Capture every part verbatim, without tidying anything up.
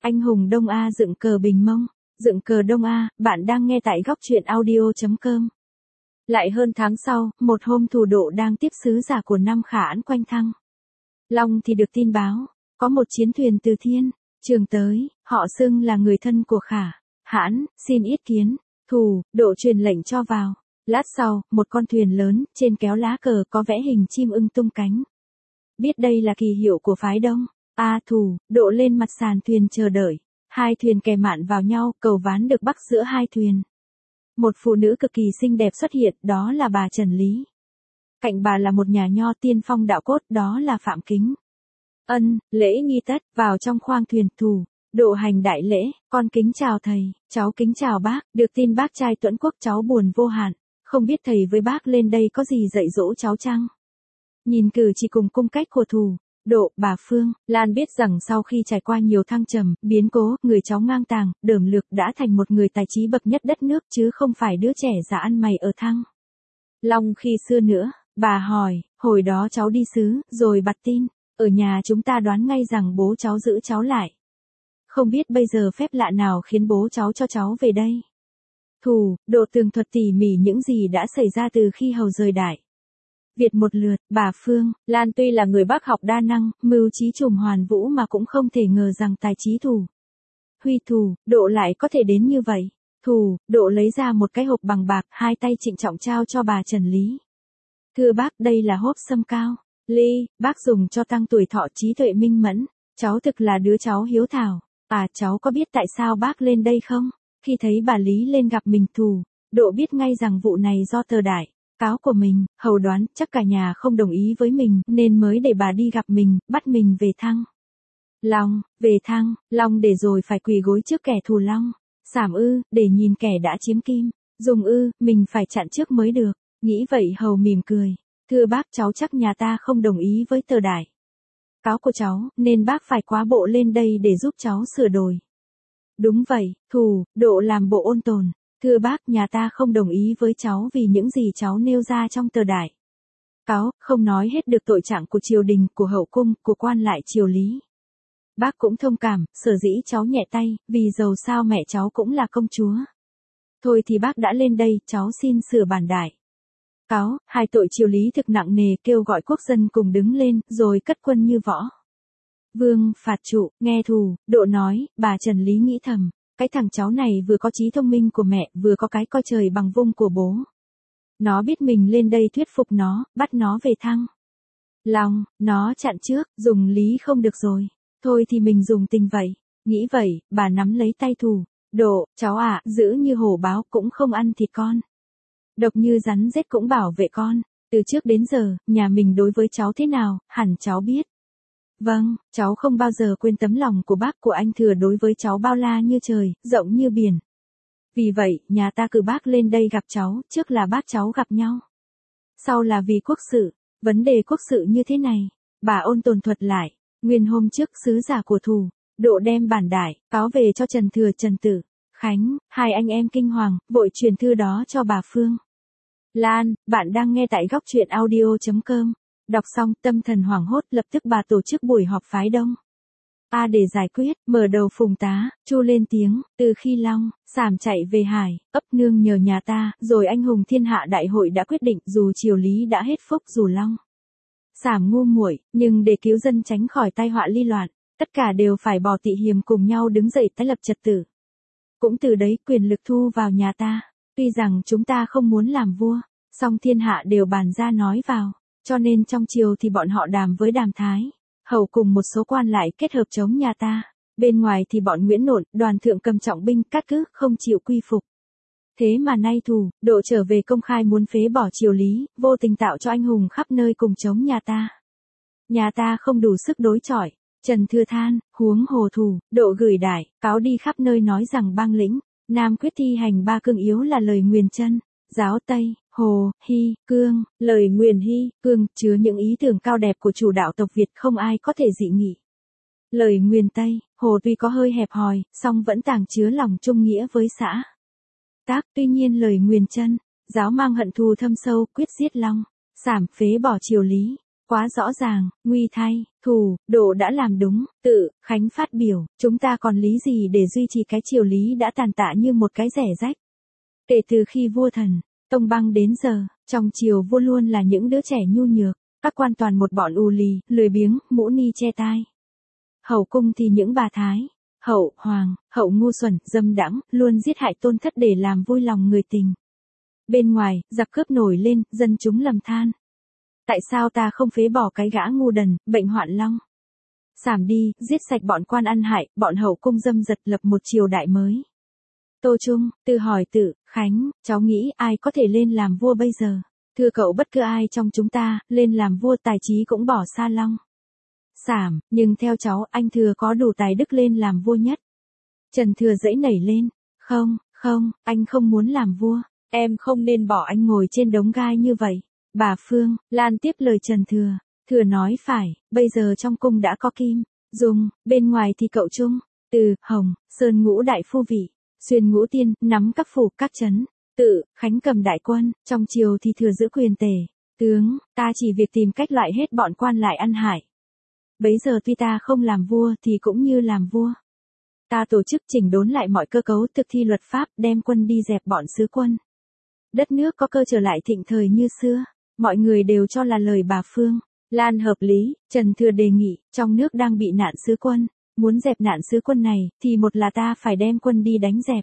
Anh hùng Đông A dựng cờ Bình Mông, dựng cờ Đông A, bạn đang nghe tại góc truyện audio.com. Lại hơn tháng sau, một hôm Thủ Độ đang tiếp sứ giả của Nam Khả Ẵn quanh thăng Long thì được tin báo, có một chiến thuyền từ Thiên Trường tới, họ xưng là người thân của Khả Hãn, xin yết kiến. Thủ Độ truyền lệnh cho vào. Lát sau, một con thuyền lớn, trên kéo lá cờ có vẽ hình chim ưng tung cánh. Biết đây là kỳ hiệu của phái Đông. A Thủ Độ lên mặt sàn thuyền chờ đợi. Hai thuyền kè mạn vào nhau, cầu ván được bắc giữa hai thuyền. Một phụ nữ cực kỳ xinh đẹp xuất hiện, đó là bà Trần Lý. Cạnh bà là một nhà nho tiên phong đạo cốt, đó là Phạm Kính. Ân, lễ nghi tất, vào trong khoang thuyền. Thủ Độ hành đại lễ, con kính chào thầy, cháu kính chào bác, được tin bác trai Tuẫn Quốc cháu buồn vô hạn, không biết thầy với bác lên đây có gì dạy dỗ cháu chăng? Nhìn cử chỉ cùng cung cách của Thủ Độ, bà Phương Lan biết rằng sau khi trải qua nhiều thăng trầm, biến cố, người cháu ngang tàng, đởm lược đã thành một người tài trí bậc nhất đất nước chứ không phải đứa trẻ giả ăn mày ở Thăng Long khi xưa nữa. Bà hỏi, hồi đó cháu đi xứ, rồi bặt tin, ở nhà chúng ta đoán ngay rằng bố cháu giữ cháu lại. Không biết bây giờ phép lạ nào khiến bố cháu cho cháu về đây. Thủ Độ tường thuật tỉ mỉ những gì đã xảy ra từ khi hầu rời Đại Việt một lượt. Bà Phương Lan tuy là người bác học đa năng, mưu trí trùm hoàn vũ mà cũng không thể ngờ rằng tài trí Thủ Huy Thủ Độ lại có thể đến như vậy. Thủ Độ lấy ra một cái hộp bằng bạc, hai tay trịnh trọng trao cho bà Trần Lý. Thưa bác, đây là hốp sâm cao ly, bác dùng cho tăng tuổi thọ trí tuệ minh mẫn. Cháu thực là đứa cháu hiếu thảo. À, cháu có biết tại sao bác lên đây không? Khi thấy bà Lý lên gặp mình, Thủ Độ biết ngay rằng vụ này do tờ đại cáo của mình, hầu đoán chắc cả nhà không đồng ý với mình nên mới để bà đi gặp mình, bắt mình về Thăng Long, về Thăng Long để rồi phải quỳ gối trước kẻ thù Long. Sảm ư, để nhìn kẻ đã chiếm Kim Dùng ư, mình phải chặn trước mới được. Nghĩ vậy hầu mỉm cười. Thưa bác, cháu chắc nhà ta không đồng ý với tờ đại cáo của cháu, nên bác phải quá bộ lên đây để giúp cháu sửa đổi. Đúng vậy. Thủ Độ làm bộ ôn tồn. Thưa bác, nhà ta không đồng ý với cháu vì những gì cháu nêu ra trong tờ đại cáo, không nói hết được tội trạng của triều đình, của hậu cung, của quan lại triều lý. Bác cũng thông cảm, sở dĩ cháu nhẹ tay, vì dầu sao mẹ cháu cũng là công chúa. Thôi thì bác đã lên đây, cháu xin sửa bản đại cáo, hai tội triều lý thực nặng nề, kêu gọi quốc dân cùng đứng lên, rồi cất quân như võ vương phạt trụ. Nghe Thủ Độ nói, bà Trần Lý nghĩ thầm, cái thằng cháu này vừa có trí thông minh của mẹ, vừa có cái coi trời bằng vung của bố. Nó biết mình lên đây thuyết phục nó, bắt nó về Thăng Long, nó chặn trước, dùng lý không được rồi. Thôi thì mình dùng tình vậy. Nghĩ vậy, bà nắm lấy tay Thủ Độ, cháu ạ, à, giữ như hổ báo cũng không ăn thịt con. Độc như rắn rết cũng bảo vệ con. Từ trước đến giờ, nhà mình đối với cháu thế nào, hẳn cháu biết. Vâng, cháu không bao giờ quên tấm lòng của bác, của anh Thừa đối với cháu bao la như trời, rộng như biển. Vì vậy, nhà ta cử bác lên đây gặp cháu, trước là bác cháu gặp nhau. Sau là vì quốc sự. Vấn đề quốc sự như thế này. Bà ôn tồn thuật lại. Nguyên hôm trước, sứ giả của Thủ Độ đem bản đại cáo về cho Trần Thừa, Trần Tử Khánh, hai anh em kinh hoàng, vội truyền thư đó cho bà Phương Lan. Bạn đang nghe tại góc truyện audio.com. Đọc xong, tâm thần hoảng hốt, lập tức bà tổ chức buổi họp phái Đông A để giải quyết. Mở đầu Phùng Tá Chu lên tiếng, từ khi Long Sảm chạy về Hải, ấp nương nhờ nhà ta, rồi anh hùng thiên hạ đại hội đã quyết định, dù triều lý đã hết phúc, dù Long Sảm ngu muội, nhưng để cứu dân tránh khỏi tai họa ly loạn, tất cả đều phải bỏ tị hiềm cùng nhau đứng dậy tái lập trật tự. Cũng từ đấy quyền lực thu vào nhà ta. Tuy rằng chúng ta không muốn làm vua, song thiên hạ đều bàn ra nói vào, cho nên trong triều thì bọn họ đàm với Đàm Thái Hầu cùng một số quan lại kết hợp chống nhà ta. Bên ngoài thì bọn Nguyễn Nộn, Đoàn Thượng cầm trọng binh cát cứ, không chịu quy phục. Thế mà nay Thủ Độ trở về công khai muốn phế bỏ triều lý, vô tình tạo cho anh hùng khắp nơi cùng chống nhà ta. Nhà ta không đủ sức đối chọi. Trần Thừa than, huống hồ Thủ Độ gửi đại cáo đi khắp nơi nói rằng bang lĩnh Nam quyết thi hành ba cương yếu là lời nguyền chân, giáo Tây, Hồ, Hy, Cương. Lời nguyền Hy, Cương chứa những ý tưởng cao đẹp của chủ đạo tộc Việt, không ai có thể dị nghị. Lời nguyền Tây, Hồ tuy có hơi hẹp hòi, song vẫn tàng chứa lòng trung nghĩa với xã tác. Tuy nhiên lời nguyền chân, giáo mang hận thù thâm sâu, quyết giết Long Sảm, phế bỏ triều lý. Quá rõ ràng, nguy thay, thù, Độ đã làm đúng, Tự, Khánh phát biểu, chúng ta còn lý gì để duy trì cái triều lý đã tàn tạ như một cái rẻ rách. Kể từ khi vua Thần, Tông Băng đến giờ, trong triều vua luôn là những đứa trẻ nhu nhược, các quan toàn một bọn ù lì, lười biếng, mũ ni che tai. Hậu cung thì những bà thái, hậu, hoàng, hậu ngu xuẩn, dâm đãng, luôn giết hại tôn thất để làm vui lòng người tình. Bên ngoài, giặc cướp nổi lên, dân chúng lầm than. Tại sao ta không phế bỏ cái gã ngu đần, bệnh hoạn long? Sảm đi, giết sạch bọn quan ăn hại, bọn hậu cung dâm dật lập một triều đại mới. Tô Trung, Tự hỏi Tự, Khánh, cháu nghĩ ai có thể lên làm vua bây giờ? Thưa cậu bất cứ ai trong chúng ta, lên làm vua tài trí cũng bỏ xa long. Sảm, nhưng theo cháu, anh Thừa có đủ tài đức lên làm vua nhất. Trần Thừa dãy nảy lên. Không, không, anh không muốn làm vua. Em không nên bỏ anh ngồi trên đống gai như vậy. Bà Phương, Lan tiếp lời Trần Thừa. Thừa nói phải, bây giờ trong cung đã có Kim, Dung, bên ngoài thì cậu Trung, Từ, Hồng, Sơn ngũ đại phu vị, Xuyên ngũ tiên, nắm các phủ, các trấn, Tự, Khánh cầm đại quân, trong triều thì Thừa giữ quyền tể, tướng, ta chỉ việc tìm cách loại hết bọn quan lại ăn hại. Bấy giờ tuy ta không làm vua thì cũng như làm vua. Ta tổ chức chỉnh đốn lại mọi cơ cấu thực thi luật pháp, đem quân đi dẹp bọn sứ quân. Đất nước có cơ trở lại thịnh thời như xưa. Mọi người đều cho là lời bà Phương, Lan hợp lý. Trần Thừa đề nghị, trong nước đang bị nạn sứ quân. Muốn dẹp nạn sứ quân này, thì một là ta phải đem quân đi đánh dẹp.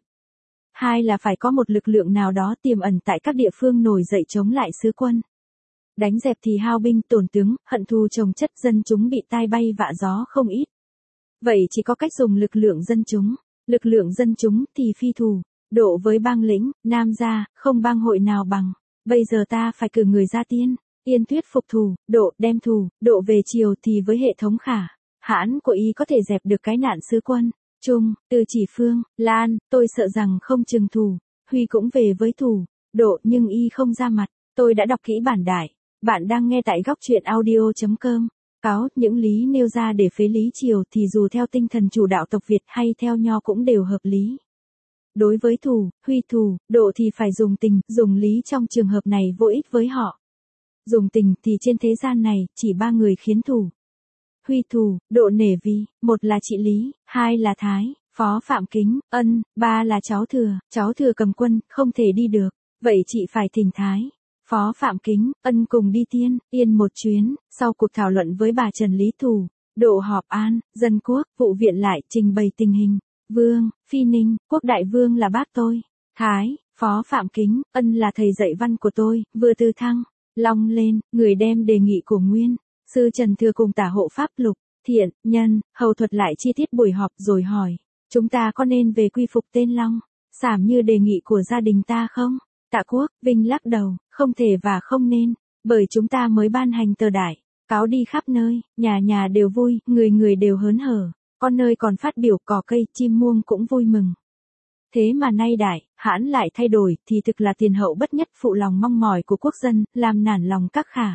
Hai là phải có một lực lượng nào đó tiềm ẩn tại các địa phương nổi dậy chống lại sứ quân. Đánh dẹp thì hao binh tổn tướng, hận thù chồng chất, dân chúng bị tai bay vạ gió không ít. Vậy chỉ có cách dùng lực lượng dân chúng. Lực lượng dân chúng thì phi thù, Độ với bang lĩnh, Nam gia, không bang hội nào bằng. Bây giờ ta phải cử người ra tiên, Yên thuyết phục thù, Độ đem thù, Độ về triều thì với hệ thống Khả, Hãn của y có thể dẹp được cái nạn sứ quân. Trung, Từ chỉ Phương, Lan, tôi sợ rằng không chừng thù, Huy cũng về với thù, Độ nhưng y không ra mặt. Tôi đã đọc kỹ bản đại. Bạn đang nghe tại góc truyện audio chấm com. Cáo, những lý nêu ra để phế lý triều thì dù theo tinh thần chủ đạo tộc Việt hay theo nho cũng đều hợp lý. Đối với thù, Huy thù, Độ thì phải dùng tình, dùng lý trong trường hợp này vô ích với họ. Dùng tình thì trên thế gian này, chỉ ba người khiến thù. Huy thù, Độ nể vì, một là chị Lý, hai là Thái, Phó Phạm Kính, Ân, ba là cháu Thừa, cháu Thừa cầm quân, không thể đi được, vậy chị phải thỉnh Thái, Phó Phạm Kính, Ân cùng đi tiên, Yên một chuyến. Sau cuộc thảo luận với bà Trần Lý Thù, Độ họp An, Dân Quốc, vụ viện lại trình bày tình hình. Vương, Phi Ninh, Quốc đại vương là bác tôi. Thái, Phó Phạm Kính, Ân là thầy dạy văn của tôi, vừa từ thăng. Long lên, người đem đề nghị của Nguyên Sư Trần Thừa cùng tả hộ pháp Lục, Thiện, Nhân, Hầu thuật lại chi tiết buổi họp rồi hỏi, chúng ta có nên về quy phục tên Long, Sảm như đề nghị của gia đình ta không? Tạ Quốc, Vinh lắc đầu, không thể và không nên, bởi chúng ta mới ban hành tờ đại, cáo đi khắp nơi, nhà nhà đều vui, người người đều hớn hở, con nơi còn phát biểu cỏ cây, chim muông cũng vui mừng. Thế mà nay đại, Hãn lại thay đổi, thì thực là tiền hậu bất nhất phụ lòng mong mỏi của quốc dân, làm nản lòng các Khả.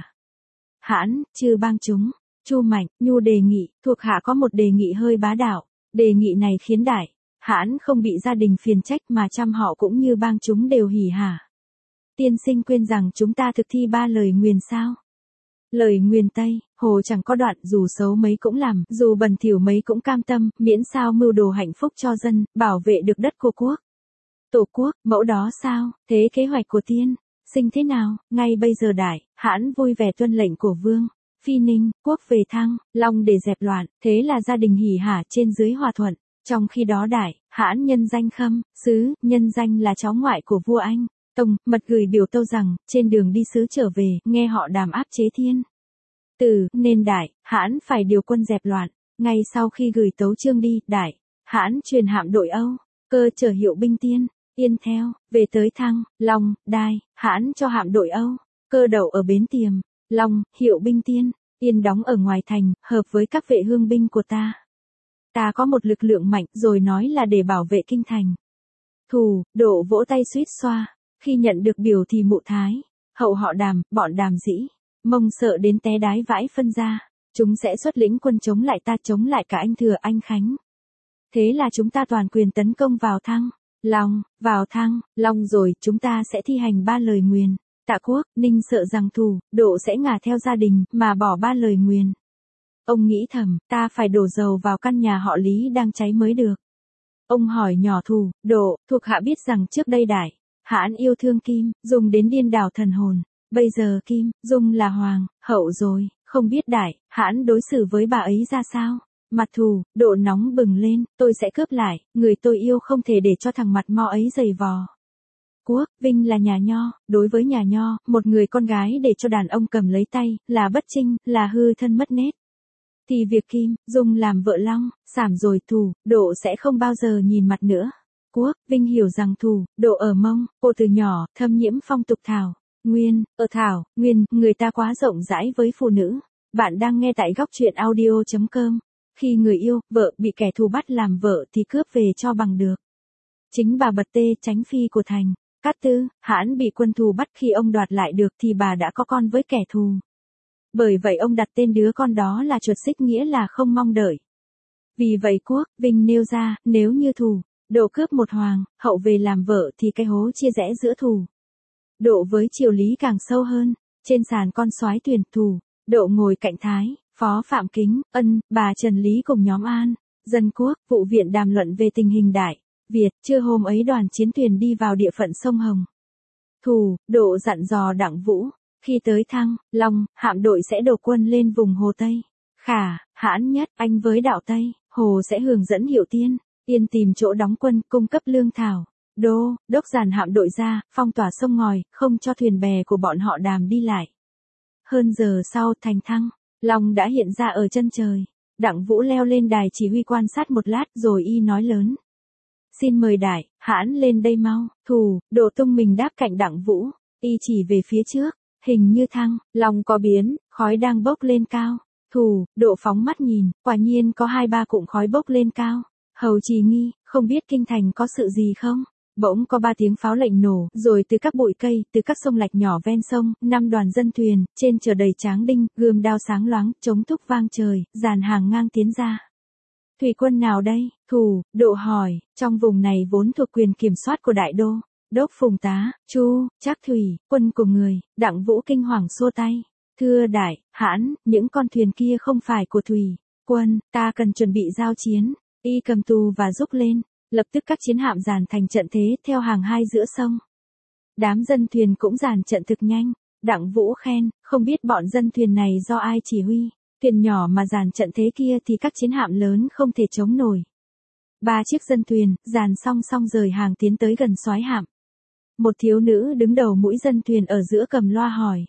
Hãn, chư bang chúng, Chu Mạnh, Nhu đề nghị, thuộc hạ có một đề nghị hơi bá đạo, đề nghị này khiến đại, Hãn không bị gia đình phiền trách mà trăm họ cũng như bang chúng đều hỉ hả. Tiên sinh quên rằng chúng ta thực thi ba lời nguyền sao? Lời nguyền Tây, hồ chẳng có đoạn, dù xấu mấy cũng làm, dù bẩn thỉu mấy cũng cam tâm, miễn sao mưu đồ hạnh phúc cho dân, bảo vệ được đất của quốc. Tổ quốc, mẫu đó sao, thế kế hoạch của tiên sinh thế nào? Ngay bây giờ đại, Hãn vui vẻ tuân lệnh của Vương Phi Ninh, Quốc về thăng, Long để dẹp loạn, thế là gia đình hỉ hả trên dưới hòa thuận. Trong khi đó đại, Hãn nhân danh Khâm, Sứ, nhân danh là cháu ngoại của vua Anh Tông, mật gửi biểu tâu rằng, trên đường đi sứ trở về, nghe họ đàm áp chế thiên tử, nên đại, Hãn phải điều quân dẹp loạn. Ngay sau khi gửi tấu chương đi, đại, Hãn truyền hạm đội Âu, Cơ chở hiệu binh tiên, Yên theo, về tới Thăng, Long, Đai, Hãn cho hạm đội Âu, Cơ đậu ở bến Tiềm, Long, hiệu binh tiên, Yên đóng ở ngoài thành, hợp với các vệ hương binh của ta. Ta có một lực lượng mạnh, rồi nói là để bảo vệ kinh thành. Thù, Độ vỗ tay suýt xoa. Khi nhận được biểu thì mụ Thái, hậu họ Đàm, bọn Đàm Dĩ, Mông sợ đến té đái vãi phân ra. Chúng sẽ xuất lĩnh quân chống lại ta, chống lại cả anh Thừa, anh Khánh. Thế là chúng ta toàn quyền tấn công vào Thăng, Long, vào Thăng, Long rồi chúng ta sẽ thi hành ba lời nguyền. Tạ Quốc, Ninh sợ rằng Thủ, Độ sẽ ngả theo gia đình, mà bỏ ba lời nguyền. Ông nghĩ thầm, ta phải đổ dầu vào căn nhà họ Lý đang cháy mới được. Ông hỏi nhỏ Thủ, Độ, thuộc hạ biết rằng trước đây Đại, Hãn yêu thương Kim, Dung đến điên đảo thần hồn. Bây giờ Kim, Dung là hoàng, hậu rồi, không biết Đại, Hãn đối xử với bà ấy ra sao? Mặt Thủ, Độ nóng bừng lên, tôi sẽ cướp lại, người tôi yêu không thể để cho thằng mặt mo ấy giày vò. Quốc, Vinh là nhà Nho, đối với nhà Nho, một người con gái để cho đàn ông cầm lấy tay, là bất trinh, là hư thân mất nết. Thì việc Kim, Dung làm vợ Long, sảm rồi Thủ, Độ sẽ không bao giờ nhìn mặt nữa. Quốc, Vinh hiểu rằng Thủ, Độ ở Mông, cô từ nhỏ, thâm nhiễm phong tục Thảo, Nguyên, ở Thảo, Nguyên, người ta quá rộng rãi với phụ nữ. Bạn đang nghe tại góc truyện audio chấm com. Khi người yêu, vợ bị kẻ thù bắt làm vợ thì cướp về cho bằng được. Chính bà Bật Tê, Chánh phi của Thành Cát Tư, Hãn bị quân thù bắt, khi ông đoạt lại được thì bà đã có con với kẻ thù. Bởi vậy ông đặt tên đứa con đó là Chuột Xích, nghĩa là không mong đợi. Vì vậy Quốc, Vinh nêu ra, nếu như Thủ, Độ cướp một hoàng, hậu về làm vợ thì cái hố chia rẽ giữa Thủ, Độ với triều Lý càng sâu hơn. Trên sàn con soái thuyền, Thủ, Độ ngồi cạnh Thái, Phó Phạm Kính, Ân, bà Trần Lý cùng nhóm An, Dân Quốc, vụ viện đàm luận về tình hình Đại Việt. Trưa hôm ấy đoàn chiến thuyền đi vào địa phận sông Hồng. Thủ, Độ dặn dò Đặng Vũ, khi tới Thăng, Long, hạm đội sẽ đổ quân lên vùng Hồ Tây. Khả, Hãn Nhất, anh với đạo Tây, Hồ sẽ hướng dẫn Hiệu Tiên, Yên tìm chỗ đóng quân, cung cấp lương thảo. Đô, đốc dàn hạm đội ra, phong tỏa sông ngòi, không cho thuyền bè của bọn họ Đàm đi lại. Hơn giờ sau, thành Thăng, Long đã hiện ra ở chân trời. Đặng Vũ leo lên đài chỉ huy quan sát một lát rồi y nói lớn. Xin mời Đại, Hãn lên đây mau. Thủ, Độ tung mình đáp cạnh Đặng Vũ, y chỉ về phía trước, hình như Thăng, Long có biến, khói đang bốc lên cao. Thủ, Độ phóng mắt nhìn, quả nhiên có hai ba cụm khói bốc lên cao. Hầu Trì nghi, không biết kinh thành có sự gì không? Bỗng có ba tiếng pháo lệnh nổ, rồi từ các bụi cây, từ các sông lạch nhỏ ven sông, năm đoàn dân thuyền, trên chở đầy tráng đinh, gươm đao sáng loáng, chống thúc vang trời, dàn hàng ngang tiến ra. Thủy quân nào đây? Thủ, Độ hỏi, trong vùng này vốn thuộc quyền kiểm soát của Đại Đô. Đốc Phùng Tá, Chu, Trác Thủy, quân của người. Đặng Vũ kinh hoàng xua tay. Thưa Đại, Hãn, những con thuyền kia không phải của Thủy quân, ta cần chuẩn bị giao chiến. Y cầm tù và rúc lên. Lập tức các chiến hạm dàn thành trận thế theo hàng hai giữa sông. Đám dân thuyền cũng dàn trận thực nhanh. Đặng Vũ khen, không biết bọn dân thuyền này do ai chỉ huy. Thuyền nhỏ mà dàn trận thế kia thì các chiến hạm lớn không thể chống nổi. Ba chiếc dân thuyền, dàn song song rời hàng tiến tới gần soái hạm. Một thiếu nữ đứng đầu mũi dân thuyền ở giữa cầm loa hỏi.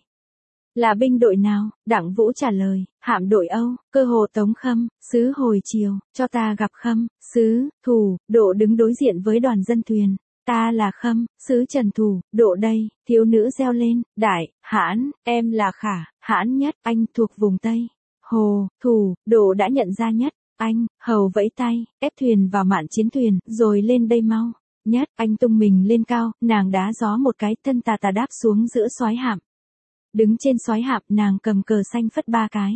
Là binh đội nào? Đặng Vũ trả lời, hạm đội Âu, Cơ Hồ Tống Khâm, sứ hồi chiều, cho ta gặp Khâm, sứ. Thủ, Độ đứng đối diện với đoàn dân thuyền. Ta là Khâm, sứ Trần. Thủ, Độ đây. Thiếu nữ reo lên, Đại, Hãn, em là Khả, Hãn Nhất, anh thuộc vùng Tây. Hồ, Thủ, Độ đã nhận ra Nhất, anh, hầu vẫy tay, ép thuyền vào mạn chiến thuyền, rồi lên đây mau. Nhất, anh tung mình lên cao, nàng đá gió một cái, thân tà tà đáp xuống giữa soái hạm. Đứng trên soái hạm, nàng cầm cờ xanh phất ba cái.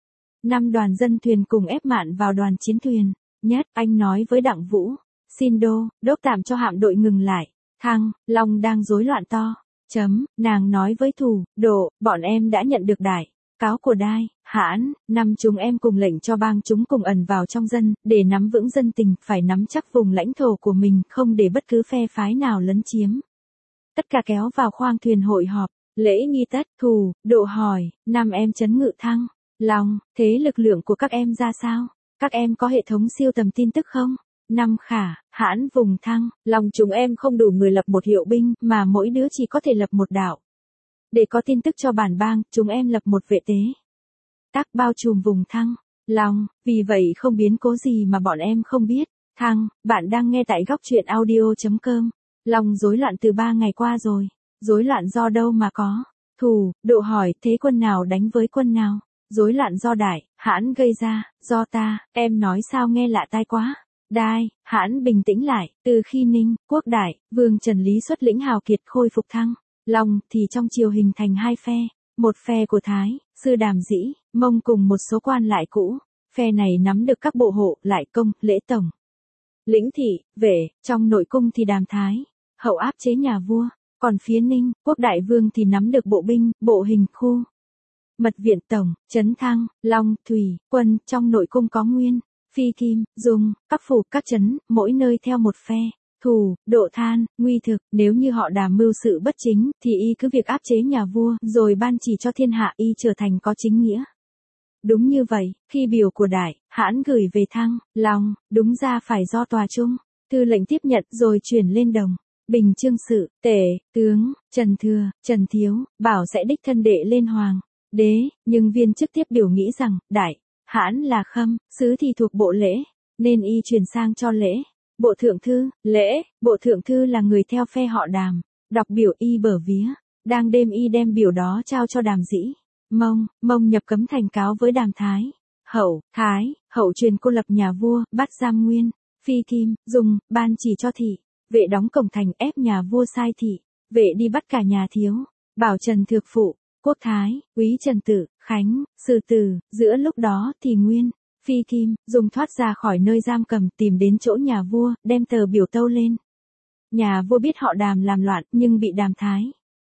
Năm đoàn dân thuyền cùng ép mạn vào đoàn chiến thuyền. Nhất, anh nói với Đặng Vũ, xin đô, đốc tạm cho hạm đội ngừng lại. Thăng, Long đang rối loạn to. Chấm, nàng nói với Thủ, Độ, bọn em đã nhận được đại cáo của Đai, Hãn, năm chúng em cùng lệnh cho bang chúng cùng ẩn vào trong dân, để nắm vững dân tình, phải nắm chắc vùng lãnh thổ của mình, không để bất cứ phe phái nào lấn chiếm. Tất cả kéo vào khoang thuyền hội họp. Lễ nghi tất. Thủ, Độ hỏi, năm em trấn ngự Thăng, Long, thế lực lượng của các em ra sao? Các em có hệ thống siêu tầm tin tức không? Năm Khả, Hãn vùng Thăng, Long chúng em không đủ người lập một hiệu binh, mà mỗi đứa chỉ có thể lập một đạo. Để có tin tức cho bản bang, chúng em lập một vệ tế tác bao trùm vùng Thăng, Long, vì vậy không biến cố gì mà bọn em không biết. Thăng, bạn đang nghe tại góc truyện audio chấm com. Long rối loạn từ ba ngày qua rồi. Rối loạn do đâu mà có? Thủ, Độ hỏi, thế quân nào đánh với quân nào? Rối loạn do Đại, Hãn gây ra, do ta, em nói sao nghe lạ tai quá. Đai, Hãn bình tĩnh lại, từ khi Ninh, Quốc Đại, Vương Trần Lý xuất lĩnh hào kiệt khôi phục Thăng, Long, thì trong triều hình thành hai phe, một phe của Thái, Sư Đàm Dĩ, Mông cùng một số quan lại cũ, phe này nắm được các bộ hộ, lại công, lễ tổng, lĩnh thị, vệ, trong nội cung thì Đàm Thái, hậu áp chế nhà vua. Còn phía Ninh, Quốc đại vương thì nắm được bộ binh, bộ hình khu, mật viện tổng, trấn Thăng, Long, Thủy, quân, trong nội cung có Nguyên, Phi Kim, Dung, các phủ, các trấn, mỗi nơi theo một phe. Thù, Độ Than, nguy thực, nếu như họ Đàm mưu sự bất chính, thì y cứ việc áp chế nhà vua, rồi ban chỉ cho thiên hạ y trở thành có chính nghĩa. Đúng như vậy, khi biểu của Đại, Hãn gửi về Thăng, Long, đúng ra phải do tòa trung, thư lệnh tiếp nhận rồi chuyển lên Đồng. Bình chương sự, Tể, tướng, Trần Thừa, Trần Thiếu, bảo sẽ đích thân đệ lên hoàng đế, nhưng viên chức tiếp biểu nghĩ rằng, Đại, Hãn là khâm, sứ thì thuộc bộ lễ, nên y chuyển sang cho lễ. Bộ thượng thư, lễ, bộ thượng thư là người theo phe họ Đàm, đọc biểu y bở vía, đang đêm y đem biểu đó trao cho Đàm Dĩ, Mông, Mông nhập cấm thành cáo với Đàm Thái, Hậu, Thái, Hậu truyền cô lập nhà vua, bắt giam Nguyên, Phi Kim, Dung, ban chỉ cho thị, vệ đóng cổng thành ép nhà vua sai thị, vệ đi bắt cả nhà Thiếu, bảo Trần Thược Phụ, Quốc Thái, Úy Trần Tử, Khánh, Sư Tử, giữa lúc đó thì Nguyên, Phi Kim, Dung thoát ra khỏi nơi giam cầm tìm đến chỗ nhà vua, đem tờ biểu tâu lên. Nhà vua biết họ Đàm làm loạn nhưng bị Đàm Thái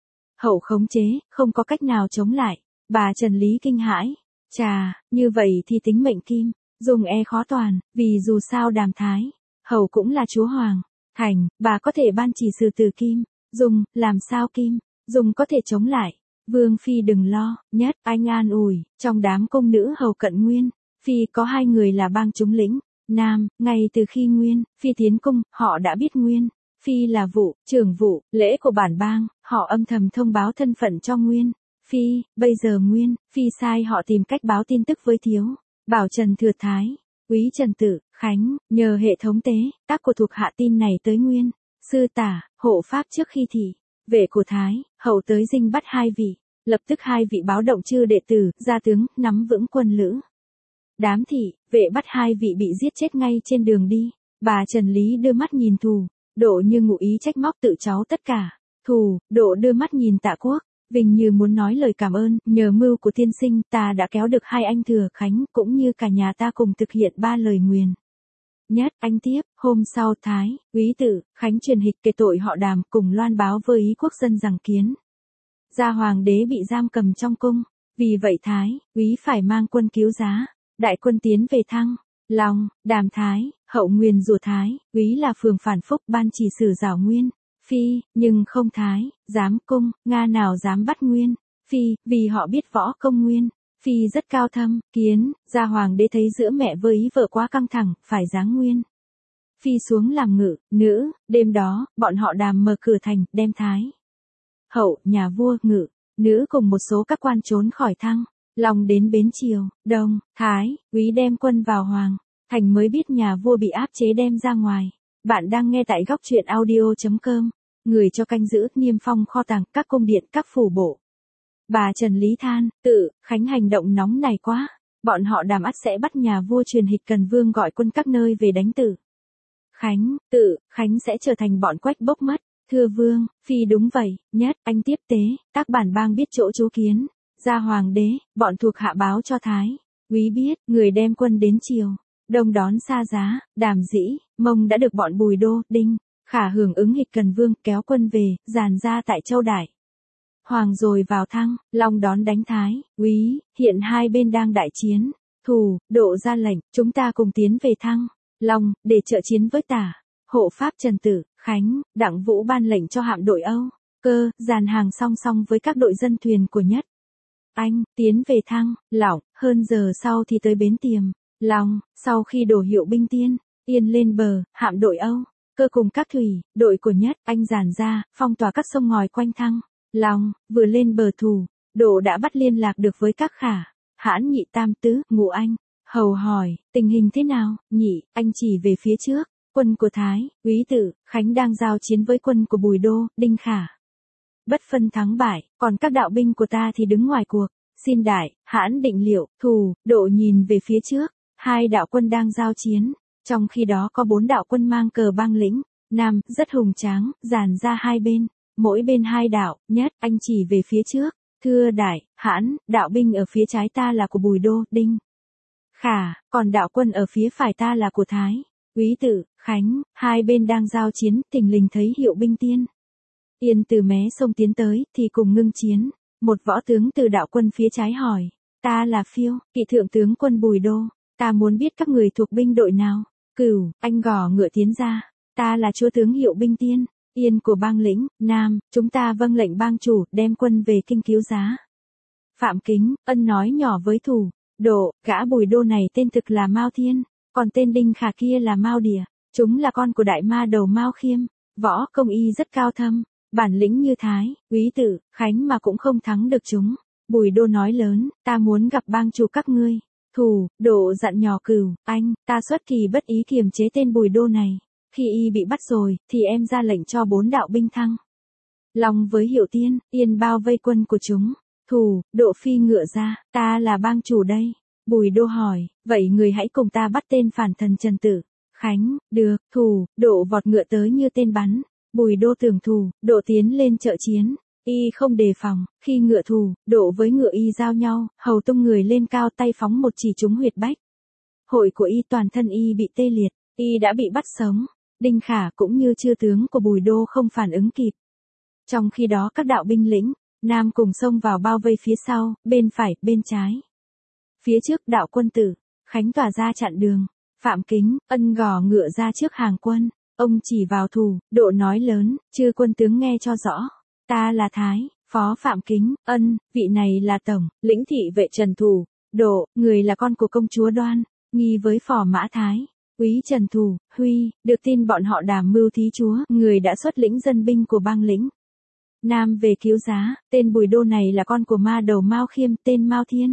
Hậu khống chế, không có cách nào chống lại. Bà Trần Lý kinh hãi. Chà, như vậy thì tính mệnh Kim, Dung e khó toàn, vì dù sao Đàm Thái Hậu cũng là chúa hoàng. Thành, bà có thể ban chỉ xử tử Kim, Dung, làm sao Kim, Dung có thể chống lại. Vương Phi đừng lo, nhất, anh an ủi, trong đám công nữ hầu cận Nguyên. Phi có hai người là bang chúng lĩnh, Nam, ngay từ khi Nguyên, Phi tiến cung, họ đã biết Nguyên, Phi là vụ, trưởng vụ, lễ của bản bang, họ âm thầm thông báo thân phận cho Nguyên, Phi, bây giờ Nguyên, Phi sai họ tìm cách báo tin tức với Thiếu, bảo Trần Thừa Thái, Úy Trần Tử, Khánh, nhờ hệ thống tế, các của thuộc hạ tin này tới Nguyên, Sư Tả, hộ pháp trước khi thị, vệ của Thái, Hậu tới dinh bắt hai vị, lập tức hai vị báo động chư đệ tử, gia tướng, nắm vững quân lữ. Đám thị, vệ bắt hai vị bị giết chết ngay trên đường đi. Bà Trần Lý đưa mắt nhìn Thù, Độ như ngụ ý trách móc tự cháu tất cả. Thù, Độ đưa mắt nhìn Tạ Quốc, Vinh như muốn nói lời cảm ơn, nhờ mưu của tiên sinh ta đã kéo được hai anh Thừa Khánh cũng như cả nhà ta cùng thực hiện ba lời nguyền. Nhất, anh tiếp, hôm sau Thái, Úy Tử, Khánh truyền hịch kể tội họ Đàm cùng loan báo với ý quốc dân rằng Kiến gia hoàng đế bị giam cầm trong cung, vì vậy Thái, Úy phải mang quân cứu giá. Đại quân tiến về Thăng, Long, Đàm Thái, Hậu nguyền rủa Thái, Úy là phường phản phúc ban chỉ xử giảo Nguyên, Phi, nhưng không Thái, dám cung, Nga nào dám bắt Nguyên, Phi, vì họ biết võ công Nguyên, Phi rất cao thâm, Kiến, gia hoàng đế thấy giữa mẹ với ý vợ quá căng thẳng, phải giáng Nguyên. Phi xuống làm ngự, nữ, đêm đó, bọn họ Đàm mở cửa thành, đem Thái, Hậu, nhà vua, ngự, nữ cùng một số các quan trốn khỏi Thăng. Long đến bến chiều, Đông, Thái, Úy đem quân vào Hoàng Thành mới biết nhà vua bị áp chế đem ra ngoài. Bạn đang nghe tại góc truyện audio chấm com. Người cho canh giữ, niêm phong kho tàng, các cung điện, các phủ bộ. Bà Trần Lý than, tự, Khánh hành động nóng này quá. Bọn họ Đàm ắt sẽ bắt nhà vua truyền hịch Cần Vương gọi quân các nơi về đánh Tử. Khánh, tự, Khánh sẽ trở thành bọn Quách bốc mất. Thưa Vương, Phi đúng vậy, nhất, anh tiếp tế, các bản bang biết chỗ chú Kiến. Gia hoàng đế, bọn thuộc hạ báo cho Thái, Úy biết, người đem quân đến chiều, Đông đón xa giá, Đàm Dĩ, Mông đã được bọn Bùi Đô, Đinh, Khả hưởng ứng hịch Cần Vương, kéo quân về, dàn ra tại Châu Đại. Hoàng rồi vào Thăng, Long đón đánh Thái, Úy, hiện hai bên đang đại chiến, Thù, Độ ra lệnh, chúng ta cùng tiến về Thăng, Long, để trợ chiến với Tả, hộ pháp Trần Tử, Khánh, Đặng Vũ ban lệnh cho hạm đội Âu, Cơ, dàn hàng song song với các đội dân thuyền của Nhất. Anh, tiến về Thăng, Lỏng, hơn giờ sau thì tới bến Tiềm, Long, sau khi đổ hiệu binh tiên, Yên lên bờ, hạm đội Âu, Cơ cùng các thủy, đội của Nhất, anh dàn ra, phong tỏa các sông ngòi quanh Thăng, Long, vừa lên bờ Thù, Độ đã bắt liên lạc được với các Khả, Hãn nhị tam tứ, Ngũ Anh, Hầu hỏi, tình hình thế nào, nhị, anh chỉ về phía trước, quân của Thái, Úy Tử, Khánh đang giao chiến với quân của Bùi Đô, Đinh Khả. Bất phân thắng bại, còn các đạo binh của ta thì đứng ngoài cuộc. Xin Đại, Hãn định liệu, Thù, Độ nhìn về phía trước, hai đạo quân đang giao chiến, trong khi đó có bốn đạo quân mang cờ bang lĩnh, Nam, rất hùng tráng, dàn ra hai bên, mỗi bên hai đạo, Nhất, anh chỉ về phía trước, thưa Đại, Hãn, đạo binh ở phía trái ta là của Bùi Đô, Đinh Khả, còn đạo quân ở phía phải ta là của Thái, Úy Tử, Khánh, hai bên đang giao chiến, thình lình thấy hiệu binh tiên. Yên từ mé sông tiến tới, thì cùng ngưng chiến. Một võ tướng từ đạo quân phía trái hỏi. Ta là Phiêu, kỵ thượng tướng quân Bùi Đô. Ta muốn biết các người thuộc binh đội nào. Cửu, anh gò ngựa tiến ra. Ta là chúa tướng Hiệu binh Tiên. Yên của bang lĩnh, Nam, chúng ta vâng lệnh bang chủ, đem quân về kinh cứu giá. Phạm Kính, Ân nói nhỏ với Thủ. Độ, gã Bùi Đô này tên thực là Mao Thiên, còn tên Đinh Khả kia là Mao Đìa. Chúng là con của đại ma đầu Mao Khiêm. Võ công y rất cao thâm, bản lĩnh như Thái, Úy Tử, Khánh mà cũng không thắng được chúng. Bùi Đô nói lớn, ta muốn gặp bang chủ các ngươi. Thủ, Độ dặn nhỏ Cửu, anh, ta xuất kỳ bất ý kiềm chế tên Bùi Đô này. Khi y bị bắt rồi, thì em ra lệnh cho bốn đạo binh thăng Long với Hiệu Tiên, Yên bao vây quân của chúng. Thủ, Độ phi ngựa ra, ta là bang chủ đây. Bùi Đô hỏi, vậy người hãy cùng ta bắt tên phản thần Trần Tử. Khánh, được, Thủ, Độ vọt ngựa tới như tên bắn. Bùi Đô tưởng Thủ, Độ tiến lên trợ chiến. Y không đề phòng, khi ngựa Thủ, Độ với ngựa y giao nhau, hầu tung người lên cao tay phóng một chỉ trúng huyệt bách. Hội của y toàn thân y bị tê liệt, y đã bị bắt sống. Đinh Khả cũng như chư tướng của Bùi Đô không phản ứng kịp. Trong khi đó các đạo binh lĩnh, Nam cùng xông vào bao vây phía sau, bên phải, bên trái. Phía trước đạo quân Tử, Khánh tỏa ra chặn đường. Phạm Kính, Ân gò ngựa ra trước hàng quân. Ông chỉ vào Thủ, Độ nói lớn, chư quân tướng nghe cho rõ. Ta là Thái, Phó Phạm Kính, Ân, vị này là Tổng, lĩnh thị vệ Trần Thủ. Độ, người là con của công chúa Đoan, nghi với phò mã Thái. Úy Trần Thủ, Huy, được tin bọn họ đàm mưu thí chúa, người đã xuất lĩnh dân binh của bang lĩnh. Nam về cứu giá, tên Bùi Đô này là con của ma đầu Mao Khiêm, tên Mao Thiên.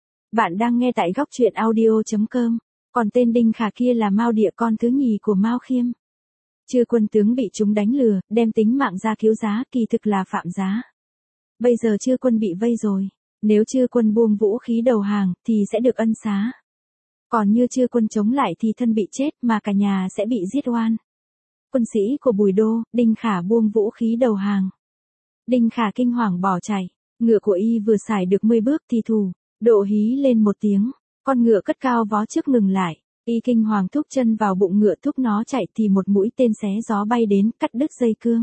Bạn đang nghe tại góc truyện audio chấm com, còn tên Đinh Khả kia là Mao Địa, con thứ nhì của Mao Khiêm. Chư quân tướng bị chúng đánh lừa, đem tính mạng ra cứu giá, kỳ thực là phạm giá. Bây giờ chư quân bị vây rồi, nếu chư quân buông vũ khí đầu hàng, thì sẽ được ân xá. Còn như chư quân chống lại thì thân bị chết mà cả nhà sẽ bị giết oan. Quân sĩ của Bùi Đô, Đinh Khả buông vũ khí đầu hàng. Đinh Khả kinh hoàng bỏ chạy, ngựa của y vừa xài được mười bước thì Thủ, Độ hí lên một tiếng, con ngựa cất cao vó trước ngừng lại, y kinh hoàng thúc chân vào bụng ngựa thúc nó chạy thì một mũi tên xé gió bay đến cắt đứt dây cương.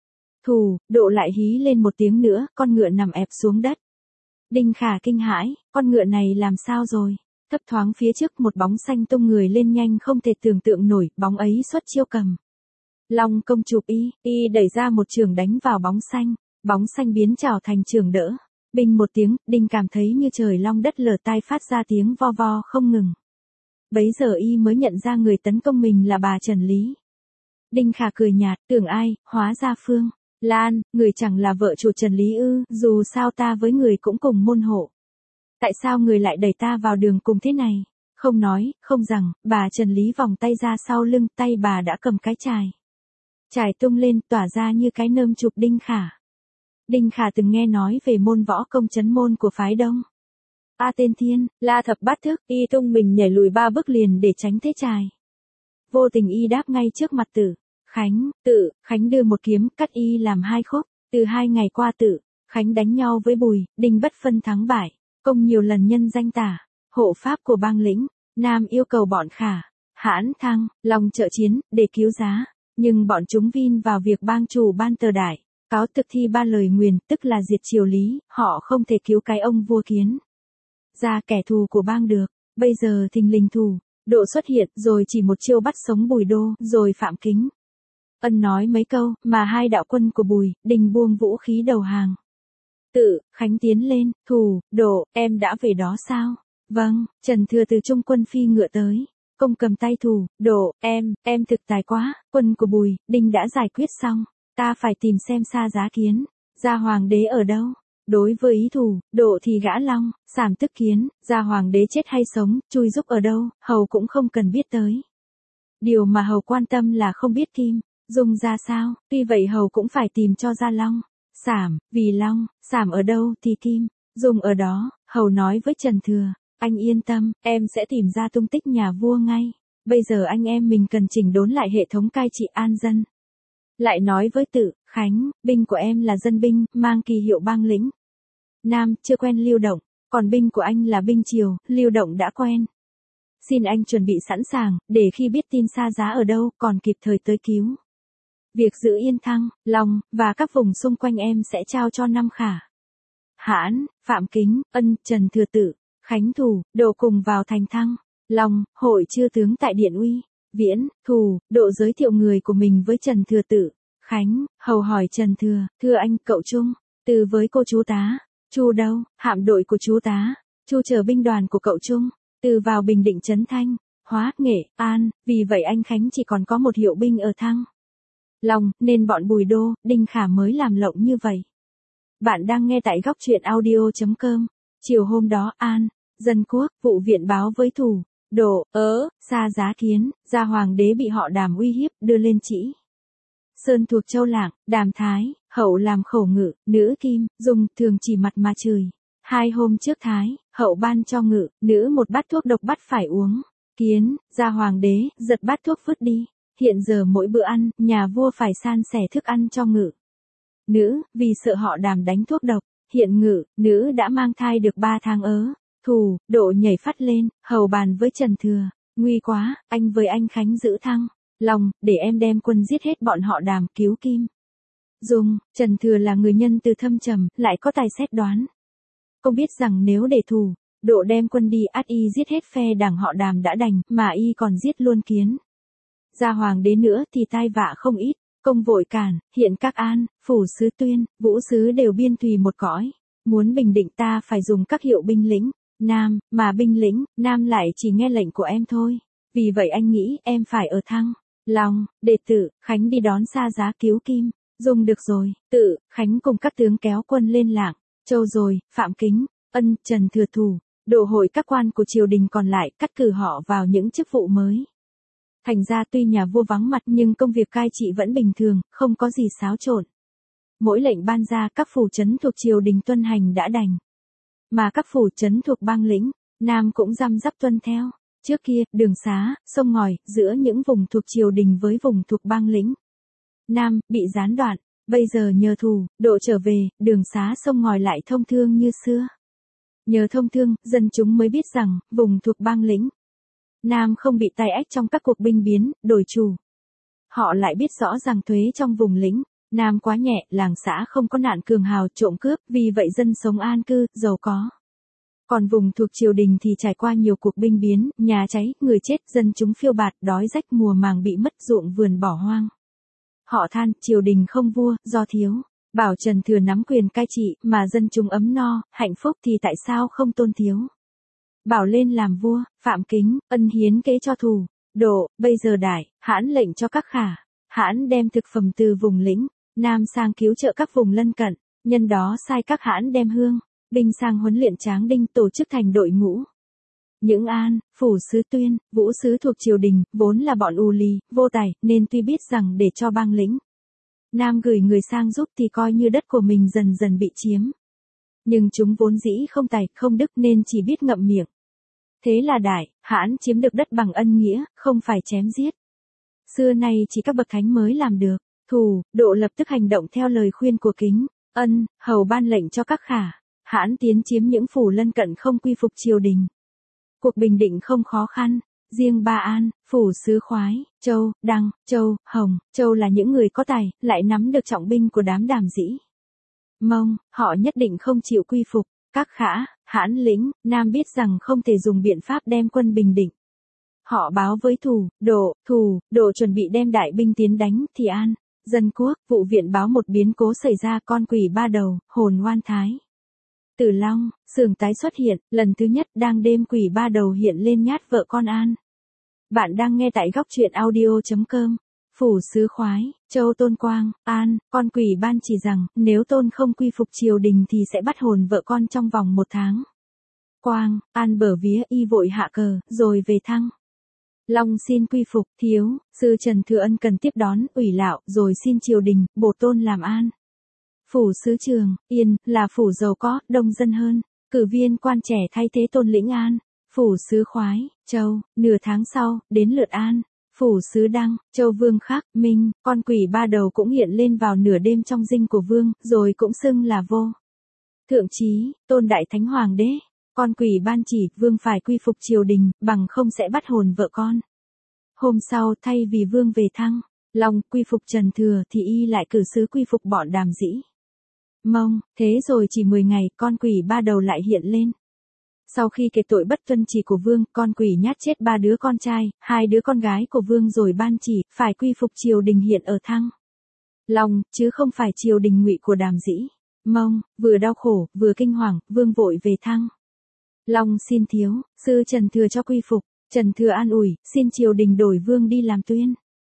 Thủ, Độ lại hí lên một tiếng nữa, con ngựa nằm ẹp xuống đất. Đinh Khả kinh hãi, con ngựa này làm sao rồi? Thấp thoáng phía trước một bóng xanh tung người lên nhanh không thể tưởng tượng nổi, bóng ấy xuất chiêu cầm. Long công chụp y, y đẩy ra một trường đánh vào bóng xanh, bóng xanh biến trảo thành trường đỡ. Bình một tiếng, Đinh cảm thấy như trời long đất lở, tai phát ra tiếng vo vo không ngừng. Bấy giờ y mới nhận ra người tấn công mình là bà Trần Lý. Đinh Khả cười nhạt, tưởng ai, hóa ra Phương Lan, người chẳng là vợ chủ Trần Lý ư? Dù sao ta với người cũng cùng môn hộ. Tại sao người lại đẩy ta vào đường cùng thế này? Không nói, không rằng, bà Trần Lý vòng tay ra sau lưng, tay bà đã cầm cái chài. Chài tung lên, tỏa ra như cái nơm chụp Đinh Khả. Đinh Khả từng nghe nói về môn võ công trấn môn của phái Đông. A Tên Thiên, La Thập Bát Thức, y tung mình nhảy lùi ba bước liền để tránh thế chài. Vô tình y đáp ngay trước mặt Tử, Khánh, Tự, Khánh đưa một kiếm cắt y làm hai khúc. Từ hai ngày qua Tự, Khánh đánh nhau với Bùi, Đinh bất phân thắng bại. Công nhiều lần nhân danh tả, hộ pháp của bang lĩnh, Nam yêu cầu bọn Khả, Hãn Thăng, Long trợ chiến, để cứu giá, nhưng bọn chúng vin vào việc bang chủ ban tờ đại, cáo thực thi ba lời nguyền, tức là diệt triều Lý, họ không thể cứu cái ông vua Kiến ra kẻ thù của bang được. Bây giờ thình lình Thủ, Độ xuất hiện rồi chỉ một chiêu bắt sống Bùi Đô, rồi Phạm Kính. Ân nói mấy câu, mà hai đạo quân của Bùi, Đinh buông vũ khí đầu hàng. Tự, Khánh tiến lên, Thủ, Độ, em đã về đó sao? Vâng, Trần Thừa từ trung quân phi ngựa tới. Công cầm tay Thủ, Độ, em, em thực tài quá, quân của Bùi, Đinh đã giải quyết xong. Ta phải tìm xem Sa Giá Kiến, Gia Hoàng đế ở đâu? Đối với ý Thủ, Độ thì gã Long, Sảm Tức Kiến, Gia Hoàng đế chết hay sống, chui giúp ở đâu, hầu cũng không cần biết tới. Điều mà hầu quan tâm là không biết Kim Dung ra sao, tuy vậy hầu cũng phải tìm cho ra Long, Sảm, vì Long, Sảm ở đâu thì Kim Dung ở đó. Hầu nói với Trần Thừa, anh yên tâm, em sẽ tìm ra tung tích nhà vua ngay. Bây giờ anh em mình cần chỉnh đốn lại hệ thống cai trị an dân. Lại nói với Tự, Khánh, binh của em là dân binh, mang kỳ hiệu bang lĩnh. Nam, chưa quen lưu động, còn binh của anh là binh triều, lưu động đã quen. Xin anh chuẩn bị sẵn sàng, để khi biết tin Sa Giá ở đâu, còn kịp thời tới cứu. Việc giữ yên Thăng, Long, và các vùng xung quanh em sẽ trao cho Nam Khả, Hãn, Phạm Kính, Ân, Trần Thừa Tự, Khánh Thù, Độ cùng vào thành Thăng, Long, hội chư tướng tại Điện Uy, Viễn, Thù, Độ giới thiệu người của mình với Trần Thừa Tự, Khánh, hầu hỏi Trần Thừa, thưa anh, cậu Trung, Từ với cô chú tá, Chu đâu, hạm đội của chú tá, Chu chở binh đoàn của cậu Trung, Từ vào Bình Định Trấn Thanh, Hóa, Nghệ, An, vì vậy anh Khánh chỉ còn có một hiệu binh ở Thăng, Long, nên bọn Bùi Đô, Đinh Khả mới làm lộng như vậy. Bạn đang nghe tại góc truyện audio.com. Chiều hôm đó An, Dân Quốc, vụ viện báo với Thủ, Độ, ớ, Sa Giá Kiến, gia hoàng đế bị họ Đàm uy hiếp, đưa lên Trĩ Sơn thuộc Châu Lạng, Đàm Thái, Hậu làm khẩu ngự, nữ Kim, Dung, thường chỉ mặt mà chửi. Hai hôm trước Thái, Hậu ban cho Ngự, nữ một bát thuốc độc bắt phải uống. Kiến, gia hoàng đế, giật bát thuốc vứt đi. Hiện giờ mỗi bữa ăn, nhà vua phải san sẻ thức ăn cho Ngự. Nữ, vì sợ họ Đàm đánh thuốc độc, hiện Ngự, nữ đã mang thai được ba tháng ớ. Thù, Độ nhảy phát lên, hầu bàn với Trần Thừa, nguy quá, anh với anh Khánh giữ Thăng, Long, để em đem quân giết hết bọn họ Đàm, cứu Kim. Dung, Trần Thừa là người nhân từ thâm trầm, lại có tài xét đoán. Không biết rằng nếu để Thù, Độ đem quân đi ắt y giết hết phe đảng họ Đàm đã đành, mà y còn giết luôn Kiến. Gia hoàng đế nữa thì tai vạ không ít, công vội cản, hiện các An, Phủ Sứ Tuyên, Vũ Sứ đều biên tùy một cõi. Muốn bình định ta phải dùng các hiệu binh lĩnh, Nam, mà binh lĩnh, Nam lại chỉ nghe lệnh của em thôi. Vì vậy anh nghĩ em phải ở Thăng, Long, để Tự, Khánh đi đón Sa Giá cứu Kim. Dung được rồi, Tự, Khánh cùng các tướng kéo quân lên Lạng, Châu rồi, Phạm Kính, Ân, Trần Thừa Thủ, Độ hội các quan của triều đình còn lại, cắt cử họ vào những chức vụ mới. Thành ra tuy nhà vua vắng mặt nhưng công việc cai trị vẫn bình thường, không có gì xáo trộn. Mỗi lệnh ban ra các phủ trấn thuộc triều đình tuân hành đã đành. Mà các phủ trấn thuộc bang lĩnh, Nam cũng răm rắp tuân theo. Trước kia, đường xá, sông ngòi, giữa những vùng thuộc triều đình với vùng thuộc bang lĩnh, Nam, bị gián đoạn. Bây giờ nhờ Thù, Độ trở về, đường xá sông ngòi lại thông thương như xưa. Nhờ thông thương, dân chúng mới biết rằng, vùng thuộc bang lĩnh, Nam không bị tai ách trong các cuộc binh biến, đổi chủ. Họ lại biết rõ rằng thuế trong vùng lĩnh, Nam quá nhẹ, làng xã không có nạn cường hào trộm cướp, vì vậy dân sống an cư, giàu có. Còn vùng thuộc triều đình thì trải qua nhiều cuộc binh biến, nhà cháy, người chết, dân chúng phiêu bạt, đói rách mùa màng bị mất ruộng vườn bỏ hoang. Họ than, triều đình không vua, do thiếu. Bảo Trần Thừa nắm quyền cai trị, mà dân chúng ấm no, hạnh phúc thì tại sao không tôn thiếu. Bảo lên làm vua, Phạm Kính, Ân hiến kế cho Thù, Độ, bây giờ Đại, Hãn lệnh cho các Khả, Hãn đem thực phẩm từ vùng lĩnh, Nam sang cứu trợ các vùng lân cận, nhân đó sai các Hãn đem hương, binh sang huấn luyện tráng đinh tổ chức thành đội ngũ. Những An, Phủ Sứ Tuyên, Vũ Sứ thuộc triều đình, vốn là bọn ù lì, vô tài, nên tuy biết rằng để cho bang lĩnh, Nam gửi người sang giúp thì coi như đất của mình dần dần bị chiếm. Nhưng chúng vốn dĩ không tài, không đức nên chỉ biết ngậm miệng. Thế là Đại, Hãn chiếm được đất bằng ân nghĩa, không phải chém giết. Xưa nay chỉ các bậc thánh mới làm được. Thù, Độ lập tức hành động theo lời khuyên của Kính, Ân, hầu ban lệnh cho các Khả, Hãn tiến chiếm những phủ lân cận không quy phục triều đình. Cuộc bình định không khó khăn, riêng Ba An, Phủ Sứ Khoái, Châu, Đăng, Châu, Hồng, Châu là những người có tài, lại nắm được trọng binh của đám Đàm Dĩ Mông, họ nhất định không chịu quy phục. Các Khả, Hãn lĩnh, Nam biết rằng không thể dùng biện pháp đem quân bình định. Họ báo với Thù, Độ, Thù, Độ chuẩn bị đem đại binh tiến đánh, thì An, Dân Quốc, vụ viện báo một biến cố xảy ra, con quỷ ba đầu, hồn oan thái. Tử Long, Sường tái xuất hiện, lần thứ nhất đang đêm quỷ ba đầu hiện lên nhát vợ con An. Bạn đang nghe tại góc truyện audio.com. Phủ Sứ Khoái, Châu Tôn Quang, An, con quỷ ban chỉ rằng, nếu Tôn không quy phục triều đình thì sẽ bắt hồn vợ con trong vòng một tháng. Quang, An bở vía y vội hạ cờ, rồi về Thăng. Long xin quy phục, thiếu, sư Trần Thừa Ân cần tiếp đón, ủy lạo, rồi xin triều đình, bổ Tôn làm An. Phủ Sứ Trường, Yên, là phủ giàu có, đông dân hơn, cử viên quan trẻ thay thế Tôn lĩnh An. Phủ Sứ Khoái, Châu, nửa tháng sau, đến lượt An. Phủ Sứ Đăng, Châu Vương Khắc, Minh, con quỷ ba đầu cũng hiện lên vào nửa đêm trong dinh của Vương, rồi cũng xưng là vô thượng chí, Tôn Đại Thánh Hoàng đế. Con quỷ ban chỉ, Vương phải quy phục triều đình, bằng không sẽ bắt hồn vợ con. Hôm sau, thay vì Vương về Thăng, Long quy phục Trần Thừa thì y lại cử sứ quy phục bọn Đàm Dĩ. Mông, thế rồi chỉ mười ngày, con quỷ ba đầu lại hiện lên. Sau khi kể tội bất tuân chỉ của vương, con quỷ nhát chết ba đứa con trai, hai đứa con gái của vương rồi ban chỉ, phải quy phục triều đình hiện ở Thăng Long, chứ không phải triều đình Ngụy của Đàm Dĩ. Mông, vừa đau khổ, vừa kinh hoàng, vương vội về Thăng Long xin thiếu, sư Trần Thừa cho quy phục. Trần Thừa an ủi, xin triều đình đổi vương đi làm tuyên.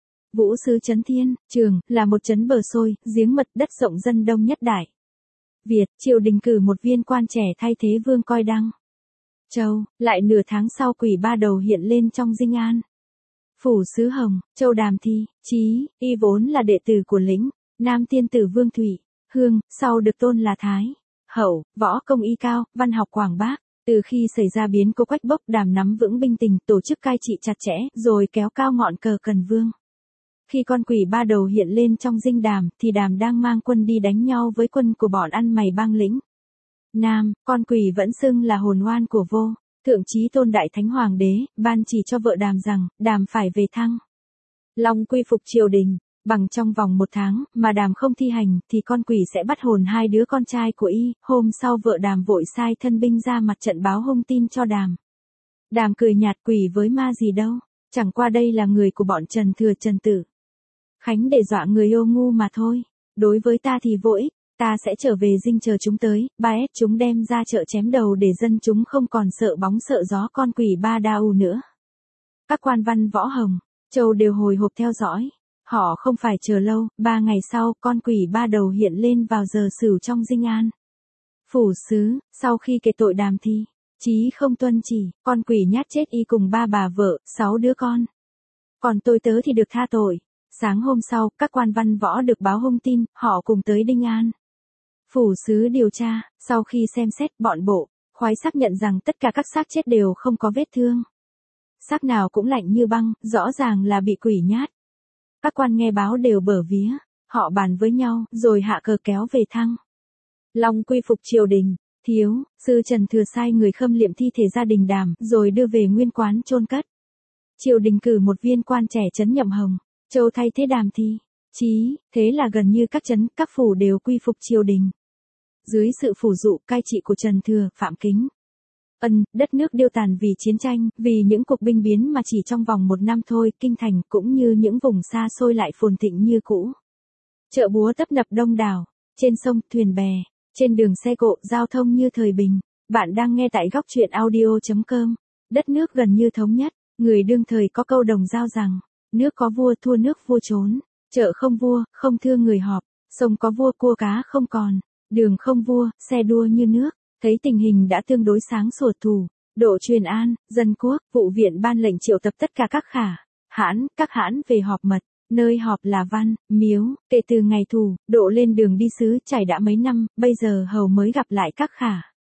Vũ sứ Trấn Thiên, Trường, là một trấn bờ sôi, giếng mật, đất rộng dân đông nhất Đại Việt, triều đình cử một viên quan trẻ thay thế vương coi đăng Châu, lại nửa tháng sau quỷ ba đầu hiện lên trong Dinh An. Phủ sứ Hồng, Châu Đàm Thi, Chí, y vốn là đệ tử của lĩnh, Nam tiên tử Vương Thủy, Hương, sau được tôn là Thái Hậu, võ công y cao, văn học quảng bác. Từ khi xảy ra biến cố Quách Bốc, Đàm nắm vững binh tình, tổ chức cai trị chặt chẽ, rồi kéo cao ngọn cờ Cần Vương. Khi con quỷ ba đầu hiện lên trong Dinh Đàm, thì Đàm đang mang quân đi đánh nhau với quân của bọn ăn mày bang lĩnh Nam, con quỷ vẫn xưng là hồn oan của vô. Thượng Chí Tôn Đại Thánh Hoàng đế, ban chỉ cho vợ Đàm rằng, Đàm phải về Thăng Long quy phục triều đình, bằng trong vòng một tháng, mà Đàm không thi hành, thì con quỷ sẽ bắt hồn hai đứa con trai của y. Hôm sau vợ Đàm vội sai thân binh ra mặt trận báo hung tin cho Đàm. Đàm cười nhạt, quỷ với ma gì đâu, chẳng qua đây là người của bọn Trần Thừa Trần Tử Khánh để dọa người ô ngu mà thôi. Đối với ta thì vô ích, ta sẽ trở về Dinh chờ chúng tới, ba ép chúng đem ra chợ chém đầu để dân chúng không còn sợ bóng sợ gió con quỷ ba đa u nữa. Các quan văn Võ Hồng, Châu đều hồi hộp theo dõi. Họ không phải chờ lâu, ba ngày sau, con quỷ ba đầu hiện lên vào giờ sửu trong Dinh An. Phủ sứ, sau khi kể tội Đàm Thi, Chí không tuân chỉ, con quỷ nhát chết y cùng ba bà vợ, sáu đứa con. Còn tôi tớ thì được tha tội. Sáng hôm sau, các quan văn võ được báo hung tin, họ cùng tới Đinh An. Phủ sứ điều tra, sau khi xem xét, bọn bộ, khoái xác nhận rằng tất cả các xác chết đều không có vết thương. Xác nào cũng lạnh như băng, rõ ràng là bị quỷ nhát. Các quan nghe báo đều bở vía, họ bàn với nhau, rồi hạ cờ kéo về Thăng Long quy phục triều đình. Thiếu, sư Trần Thừa sai người khâm liệm thi thể gia đình Đàm, rồi đưa về nguyên quán chôn cất. Triều đình cử một viên quan trẻ trấn Nhậm Hồng, Châu thay thế Đàm Thi, Chí, thế là gần như các trấn, các phủ đều quy phục triều đình. Dưới sự phủ dụ cai trị của Trần Thừa, Phạm Kính, Ân, đất nước điêu tàn vì chiến tranh, vì những cuộc binh biến mà chỉ trong vòng một năm thôi, kinh thành cũng như những vùng xa xôi lại phồn thịnh như cũ. Chợ búa tấp nập đông đảo, trên sông, thuyền bè, trên đường xe cộ, giao thông như thời bình. Bạn đang nghe tại góc truyện audio chấm com. Đất nước gần như thống nhất, người đương thời có câu đồng dao rằng, nước có vua thua nước vua trốn, chợ không vua, không thưa người họp, sông có vua cua cá không còn, đường không vua, xe đua như nước. Thấy tình hình đã tương đối sáng sủa thủ, độ truyền an, dân quốc, vụ viện ban lệnh triệu tập tất cả các khả, hãn, các hãn về họp mật, nơi họp là Văn, Miếu, kể từ ngày thủ, độ lên đường đi sứ trải đã mấy năm, bây giờ hầu mới gặp lại các khả.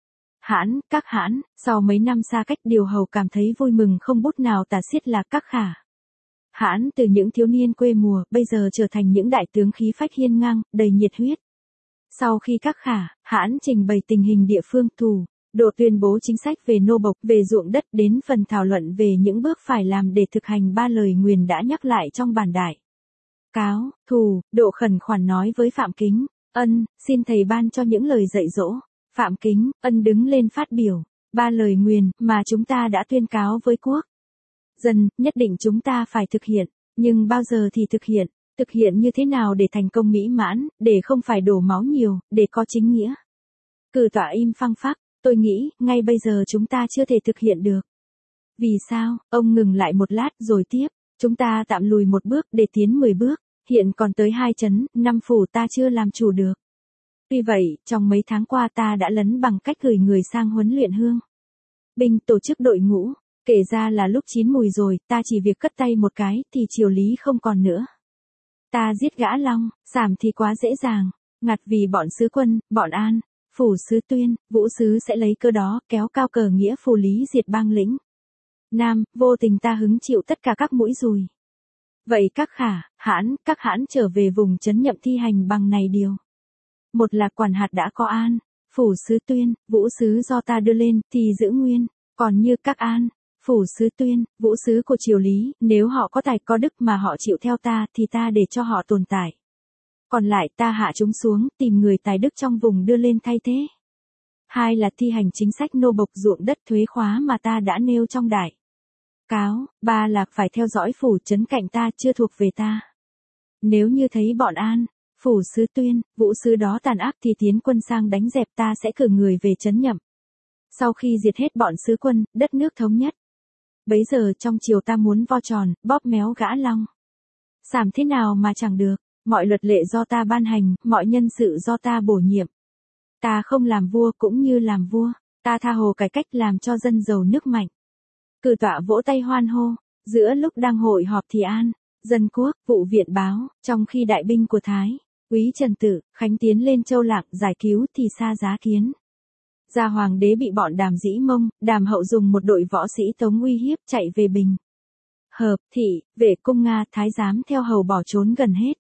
Hãn, các hãn, sau mấy năm xa cách điều hầu cảm thấy vui mừng không bút nào tả xiết là các khả. Hãn từ những thiếu niên quê mùa, bây giờ trở thành những đại tướng khí phách hiên ngang, đầy nhiệt huyết. Sau khi các khả, hãn trình bày tình hình địa phương thủ, độ tuyên bố chính sách về nô bộc, về ruộng đất đến phần thảo luận về những bước phải làm để thực hành ba lời nguyền đã nhắc lại trong bản đại cáo, thù, độ khẩn khoản nói với Phạm Kính, Ân, xin thầy ban cho những lời dạy dỗ. Phạm Kính, Ân đứng lên phát biểu, ba lời nguyền mà chúng ta đã tuyên cáo với quốc dân, nhất định chúng ta phải thực hiện, nhưng bao giờ thì thực hiện? Thực hiện như thế nào để thành công mỹ mãn, để không phải đổ máu nhiều, để có chính nghĩa? Cử tọa im phăng phắc, tôi nghĩ, ngay bây giờ chúng ta chưa thể thực hiện được. Vì sao? Ông ngừng lại một lát rồi tiếp, chúng ta tạm lùi một bước để tiến mười bước, hiện còn tới hai trấn, năm phủ ta chưa làm chủ được. Tuy vậy, trong mấy tháng qua ta đã lấn bằng cách gửi người sang huấn luyện hương binh, tổ chức đội ngũ, kể ra là lúc chín mùi rồi, ta chỉ việc cất tay một cái, thì triều lý không còn nữa. Ta giết gã Long, Sảm thì quá dễ dàng, ngặt vì bọn sứ quân, bọn An, phủ sứ Tuyên, Vũ sứ sẽ lấy cơ đó, kéo cao cờ nghĩa phù lý diệt bang lĩnh Nam, vô tình ta hứng chịu tất cả các mũi dùi. Vậy các khả, hãn, các hãn trở về vùng trấn Nhậm thi hành bằng này điều. Một là quản hạt đã có An, phủ sứ Tuyên, Vũ sứ do ta đưa lên, thì giữ nguyên, còn như các An, Phủ Sứ Tuyên, Vũ Sứ của triều Lý, nếu họ có tài có đức mà họ chịu theo ta thì ta để cho họ tồn tại. Còn lại ta hạ chúng xuống, tìm người tài đức trong vùng đưa lên thay thế. Hai là thi hành chính sách nô bộc ruộng đất thuế khóa mà ta đã nêu trong đại cáo. Ba là phải theo dõi phủ trấn cạnh ta chưa thuộc về ta. Nếu như thấy bọn An, Phủ Sứ Tuyên, Vũ Sứ đó tàn ác thì tiến quân sang đánh dẹp, ta sẽ cử người về trấn nhậm. Sau khi diệt hết bọn sứ quân, đất nước thống nhất. Bấy giờ trong triều ta muốn vo tròn, bóp méo gã Long. Sảm thế nào mà chẳng được, mọi luật lệ do ta ban hành, mọi nhân sự do ta bổ nhiệm. Ta không làm vua cũng như làm vua, ta tha hồ cải cách làm cho dân giàu nước mạnh. Cử tọa vỗ tay hoan hô, giữa lúc đang hội họp thì An, Dân Quốc, Vụ Viện báo, trong khi đại binh của Thái, Úy Trần Tử, Khánh tiến lên Châu Lạng giải cứu thì Sa Giá Kiến. Gia Hoàng đế bị bọn Đàm Dĩ Mông, Đàm Hậu dùng một đội võ sĩ Tống uy hiếp chạy về Bình Hợp, Thị, Vệ cung Nga, Thái giám theo hầu bỏ trốn gần hết.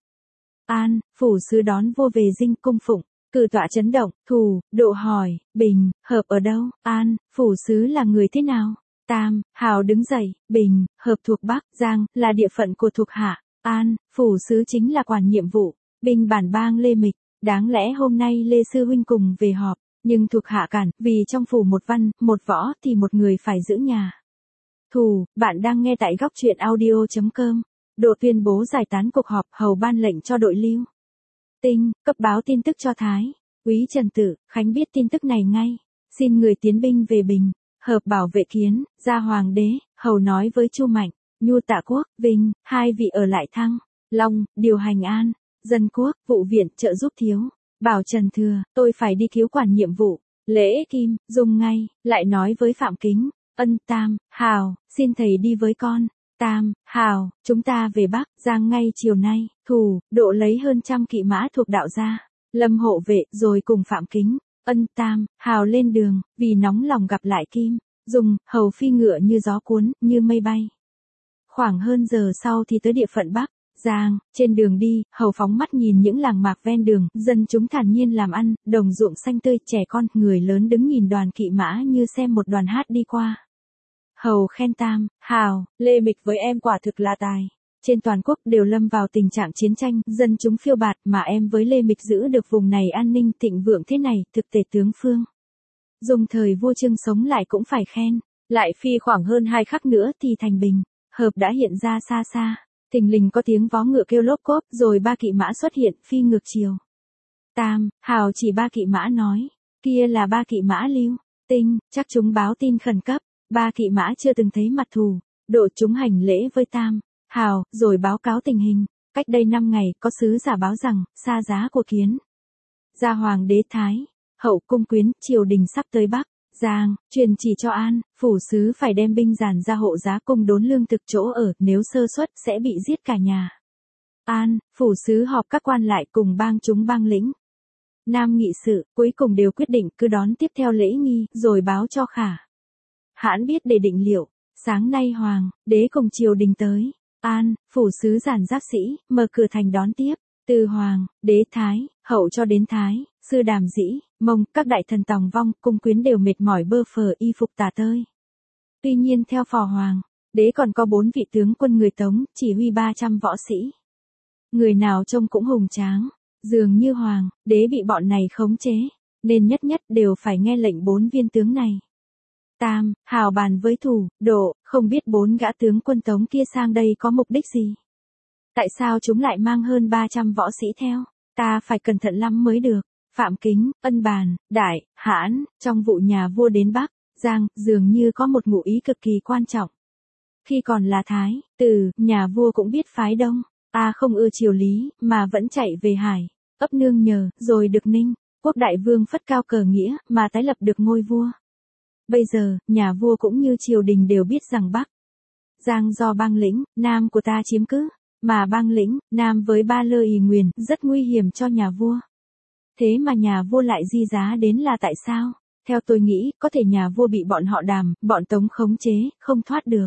An, Phủ Sứ đón vua về dinh cung phụng, cử tọa chấn động, Thù, Độ hỏi, Bình, Hợp ở đâu? An, Phủ Sứ là người thế nào? Tam, Hào đứng dậy, Bình, Hợp thuộc Bắc, Giang, là địa phận của thuộc hạ. An, Phủ Sứ chính là quản nhiệm vụ, binh bản bang Lê Mịch, đáng lẽ hôm nay Lê Sư Huynh cùng về họp. Nhưng thuộc hạ cản, vì trong phủ một văn, một võ thì một người phải giữ nhà. Thù, bạn đang nghe tại góc truyện audio chấm com. Độ tuyên bố giải tán cuộc họp, hầu ban lệnh cho đội lưu Tinh, cấp báo tin tức cho Thái, Úy Trần Tử, Khánh biết tin tức này ngay. Xin người tiến binh về Bình Hợp bảo vệ Kiến, Gia Hoàng đế, hầu nói với Chu Mạnh, Nhu Tạ Quốc, Vinh, hai vị ở lại Thăng, Long, điều hành An, Dân Quốc, Vụ Viện, trợ giúp Thiếu. Bảo Trần Thừa, tôi phải đi cứu quản nhiệm vụ. Lễ Kim, dùng ngay, lại nói với Phạm Kính, Ân, Tam, Hào, xin thầy đi với con. Tam, Hào, chúng ta về Bắc, Giang ngay chiều nay. Thù, Độ lấy hơn trăm kỵ mã thuộc đạo gia, Lâm hộ vệ, rồi cùng Phạm Kính, Ân, Tam, Hào lên đường, vì nóng lòng gặp lại Kim. Dùng, hầu phi ngựa như gió cuốn, như mây bay. Khoảng hơn giờ sau thì tới địa phận Bắc Giang, trên đường đi, hầu phóng mắt nhìn những làng mạc ven đường, dân chúng thản nhiên làm ăn, đồng ruộng xanh tươi, trẻ con, người lớn đứng nhìn đoàn kỵ mã như xem một đoàn hát đi qua. Hầu khen Tam, Hào, Lê Mịch với em quả thực là tài. Trên toàn quốc đều lâm vào tình trạng chiến tranh, dân chúng phiêu bạt, mà em với Lê Mịch giữ được vùng này an ninh thịnh vượng thế này, thực tề tướng Phương. Dùng thời vua Trương sống lại cũng phải khen. Lại phi khoảng hơn hai khắc nữa thì thành Bình Hợp đã hiện ra xa xa. Thình lình có tiếng vó ngựa kêu lốp cốp, rồi ba kỵ mã xuất hiện, phi ngược chiều. Tam, Hào chỉ ba kỵ mã nói, kia là ba kỵ mã Lưu Tinh, chắc chúng báo tin khẩn cấp. Ba kỵ mã chưa từng thấy mặt Thù, Độ chúng hành lễ với Tam, Hào, rồi báo cáo tình hình. Cách đây năm ngày, có sứ giả báo rằng, Sa Giá của Kiến, Gia Hoàng đế Thái, Hậu cung quyến, triều đình sắp tới Bắc Giang, truyền chỉ cho An, Phủ Sứ phải đem binh dàn ra hộ giá cung đốn lương thực chỗ ở, nếu sơ suất sẽ bị giết cả nhà. An, Phủ Sứ họp các quan lại cùng bang chúng bang lĩnh. Nam nghị sự, cuối cùng đều quyết định cứ đón tiếp theo lễ nghi, rồi báo cho Khả Hãn biết để định liệu. Sáng nay Hoàng đế cùng triều đình tới. An, Phủ Sứ giản giáp sĩ, mở cửa thành đón tiếp. Từ Hoàng đế Thái, Hậu cho đến Thái, Sư Đàm Dĩ, Mông, các đại thần tòng vong, cung quyến đều mệt mỏi bơ phờ y phục tả tơi. Tuy nhiên theo phò Hoàng đế còn có bốn vị tướng quân người Tống, chỉ huy ba trăm võ sĩ. Người nào trông cũng hùng tráng, dường như Hoàng đế bị bọn này khống chế, nên nhất nhất đều phải nghe lệnh bốn viên tướng này. Tam, Hào bàn với Thù, Độ, không biết bốn gã tướng quân Tống kia sang đây có mục đích gì? Tại sao chúng lại mang hơn ba trăm võ sĩ theo? Ta phải cẩn thận lắm mới được. Phạm Kính, Ân bàn, Đại, Hãn, trong vụ nhà vua đến Bắc Giang, dường như có một ngụ ý cực kỳ quan trọng. Khi còn là Thái Tử, nhà vua cũng biết phái Đông, ta không ưa triều Lý, mà vẫn chạy về Hải, ấp nương nhờ, rồi được Ninh, quốc đại vương phất cao cờ nghĩa, mà tái lập được ngôi vua. Bây giờ, nhà vua cũng như triều đình đều biết rằng Bắc Giang do bang lĩnh, Nam của ta chiếm cứ, mà bang lĩnh, Nam với Ba Lơ ì Nguyền, rất nguy hiểm cho nhà vua. Thế mà nhà vua lại di giá đến là tại sao? Theo tôi nghĩ, có thể nhà vua bị bọn họ Đàm, bọn Tống khống chế, không thoát được.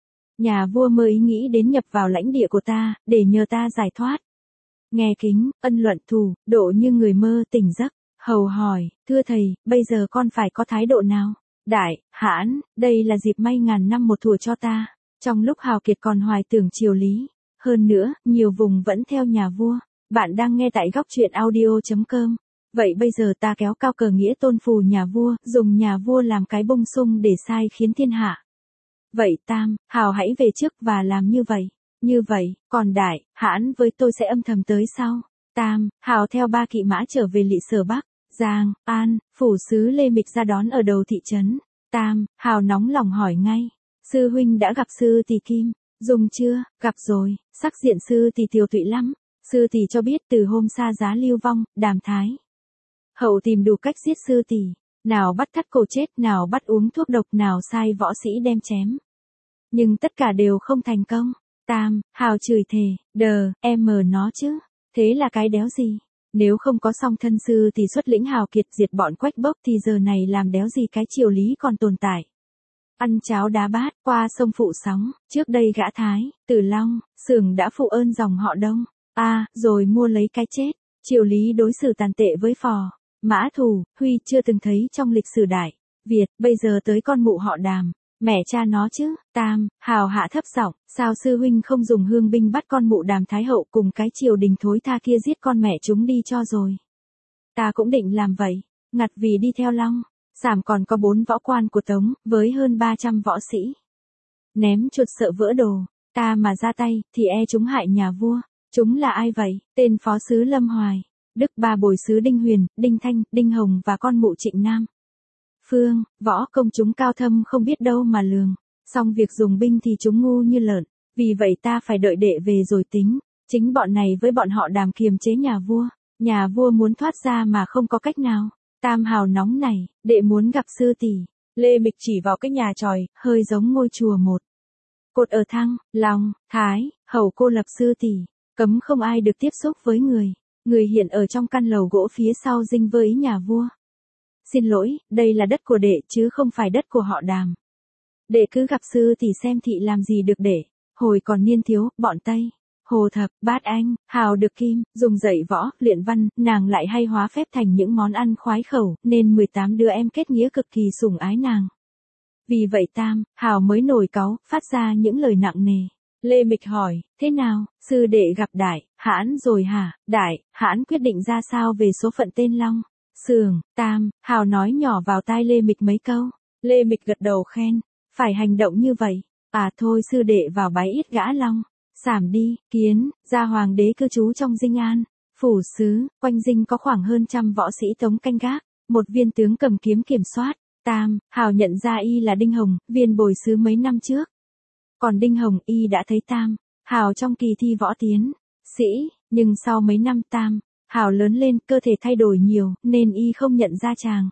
Nhà vua mơ ý nghĩ đến nhập vào lãnh địa của ta, để nhờ ta giải thoát. Nghe Kính, Ân luận Thù, Độ như người mơ tỉnh giấc, hầu hỏi, thưa thầy, bây giờ con phải có thái độ nào? Đại, hãn, đây là dịp may ngàn năm một thủa cho ta. Trong lúc Hào Kiệt còn hoài tưởng triều lý, hơn nữa, nhiều vùng vẫn theo nhà vua. Bạn đang nghe tại góc truyện audio chấm com. Vậy bây giờ ta kéo cao cờ nghĩa tôn phù nhà vua, dùng nhà vua làm cái bông sung để sai khiến thiên hạ. Vậy Tam, Hào hãy về trước và làm như vậy. Như vậy, còn Đại, hãn với tôi sẽ âm thầm tới sau. Tam, Hào theo ba kỵ mã trở về Lỵ Sở Bắc, Giang, An, phủ sứ Lê Mịch ra đón ở đầu thị trấn. Tam, Hào nóng lòng hỏi ngay. Sư huynh đã gặp sư tỷ Kim, Dung chưa? Gặp rồi, sắc diện sư tỷ tiều tụy lắm. Sư tỷ cho biết từ hôm xa giá lưu vong, Đàm Thái Hậu tìm đủ cách giết sư tỷ, nào bắt thắt cổ chết, nào bắt uống thuốc độc, nào sai võ sĩ đem chém. Nhưng tất cả đều không thành công. Tam, Hào chửi thề, đờ, em mờ nó chứ, thế là cái đéo gì? Nếu không có song thân sư thì xuất lĩnh Hào Kiệt diệt bọn Quách Bốc thì giờ này làm đéo gì cái triều lý còn tồn tại. Ăn cháo đá bát, qua sông phụ sóng, trước đây gã Thái, Tử Long, Sường đã phụ ơn dòng họ Đông. A, à, rồi mua lấy cái chết. Triều lý đối xử tàn tệ với Phò, Mã Thù, Huy chưa từng thấy trong lịch sử Đại Việt, bây giờ tới con mụ họ Đàm, mẹ cha nó chứ. Tam, Hào hạ thấp giọng, sao sư huynh không dùng hương binh bắt con mụ Đàm Thái Hậu cùng cái triều đình thối tha kia giết con mẹ chúng đi cho rồi. Ta cũng định làm vậy, ngặt vì đi theo Long, Sảm còn có bốn võ quan của Tống, với hơn ba trăm võ sĩ. Ném chuột sợ vỡ đồ, ta mà ra tay, thì e chúng hại nhà vua. Chúng là ai vậy? Tên phó sứ Lâm Hoài, Đức ba bồi sứ Đinh Huyền, Đinh Thanh, Đinh Hồng và con mụ Trịnh Nam Phương, võ công chúng cao thâm không biết đâu mà lường. Xong việc dùng binh thì chúng ngu như lợn, vì vậy ta phải đợi đệ về rồi tính. Chính bọn này với bọn họ Đàm kiềm chế nhà vua, nhà vua muốn thoát ra mà không có cách nào. Tam, Hào nóng này, đệ muốn gặp sư tỷ. Lê Mịch chỉ vào cái nhà tròi, hơi giống ngôi chùa một cột ở Thăng, Long, Thái, Hầu cô lập sư tỷ, cấm không ai được tiếp xúc với người. Người hiện ở trong căn lầu gỗ phía sau dinh với nhà vua. Xin lỗi, đây là đất của đệ chứ không phải đất của họ Đàm. Đệ cứ gặp sư tỷ xem thị làm gì được đệ. Hồi còn niên thiếu, bọn Tây, Hồ Thập, Bát Anh, Hào được Kim, dùng dạy võ, luyện văn, nàng lại hay hóa phép thành những món ăn khoái khẩu, nên mười tám đứa em kết nghĩa cực kỳ sủng ái nàng. Vì vậy Tam, Hào mới nổi cáu, phát ra những lời nặng nề. Lê Mịch hỏi, thế nào, sư đệ gặp Đại, hãn rồi hả? Đại, hãn quyết định ra sao về số phận tên Long, Sường? Tam, Hào nói nhỏ vào tai Lê Mịch mấy câu. Lê Mịch gật đầu khen, phải hành động như vậy. À thôi sư đệ vào bái ít gã Long, Sảm đi. Kiến, gia hoàng đế cư trú trong dinh An, phủ sứ, quanh dinh có khoảng hơn trăm võ sĩ Tống canh gác, một viên tướng cầm kiếm kiểm soát. Tam, Hào nhận ra y là Đinh Hồng, viên bồi sứ mấy năm trước. Còn Đinh Hồng y đã thấy Tam, Hào trong kỳ thi võ tiến sĩ, nhưng sau mấy năm Tam, Hào lớn lên, cơ thể thay đổi nhiều, nên y không nhận ra chàng.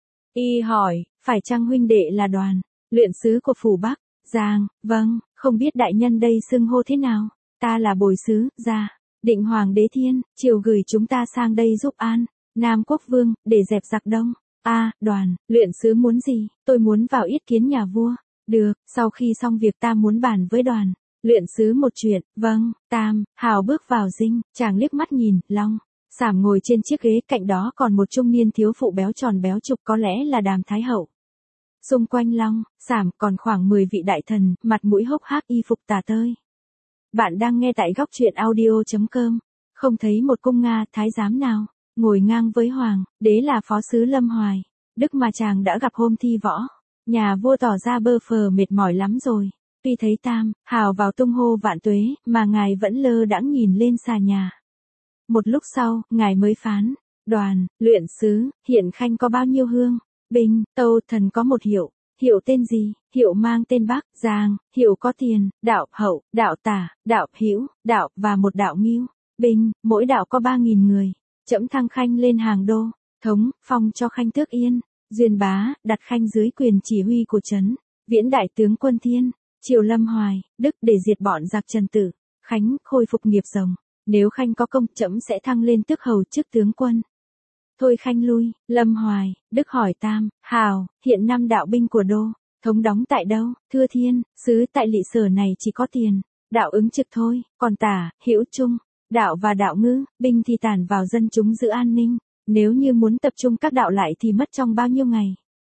Y hỏi, phải chăng huynh đệ là Đoàn, luyện sứ của phủ Bắc, Giang? Vâng, không biết đại nhân đây xưng hô thế nào? Ta là bồi sứ, gia, định Hoàng đế Thiên, triều gửi chúng ta sang đây giúp An, Nam Quốc Vương, để dẹp giặc Đông. A, à, Đoàn, luyện sứ muốn gì? Tôi muốn vào yết kiến nhà vua. Được, sau khi xong việc ta muốn bàn với Đoàn luyện sứ một chuyện. Vâng. Tam, Hào bước vào dinh, chàng liếc mắt nhìn, Long, Sảm ngồi trên chiếc ghế, cạnh đó còn một trung niên thiếu phụ béo tròn béo trục, có lẽ là Đàm Thái Hậu. Xung quanh Long, Sảm còn khoảng mười vị đại thần, mặt mũi hốc hác, y phục tả tơi. Bạn đang nghe tại góc truyện audio chấm com. Không thấy một cung Nga thái giám nào ngồi ngang với Hoàng đế là phó sứ Lâm Hoài, Đức mà chàng đã gặp hôm thi võ. Nhà vua tỏ ra bơ phờ mệt mỏi lắm rồi. Tuy thấy Tam, Hào vào tung hô vạn tuế, mà ngài vẫn lơ đãng nhìn lên xà nhà. Một lúc sau, ngài mới phán, Đoàn, luyện sứ, hiện khanh có bao nhiêu hương, binh, tâu, thần có một hiệu. Hiệu tên gì? Hiệu mang tên Bắc, Giang. Hiệu có tiền, đạo Hậu, đạo Tả, đạo Hữu, đạo và một đạo Ngưu. Binh, mỗi đạo có ba nghìn người. Trẫm thăng khanh lên hàng đô, thống, phong cho khanh tước yên. Duyên bá, đặt khanh dưới quyền chỉ huy của trấn. Viễn đại tướng quân Thiên, triều Lâm Hoài, Đức để diệt bọn giặc Trần Tử. Khánh, khôi phục nghiệp rồng. Nếu khanh có công, trẫm sẽ thăng lên tước hầu chức tướng quân. Thôi khanh lui. Lâm Hoài, Đức hỏi Tam, Hào, hiện năm đạo binh của đô, thống đóng tại đâu? Thưa Thiên, sứ tại Lỵ Sở này chỉ có Tiền, đạo ứng trực thôi, còn Tả, Hữu, Trung, đạo và đạo Ngư, binh thì tản vào dân chúng giữ an ninh. Nếu như muốn tập trung các đạo lại thì mất trong bao nhiêu ngày?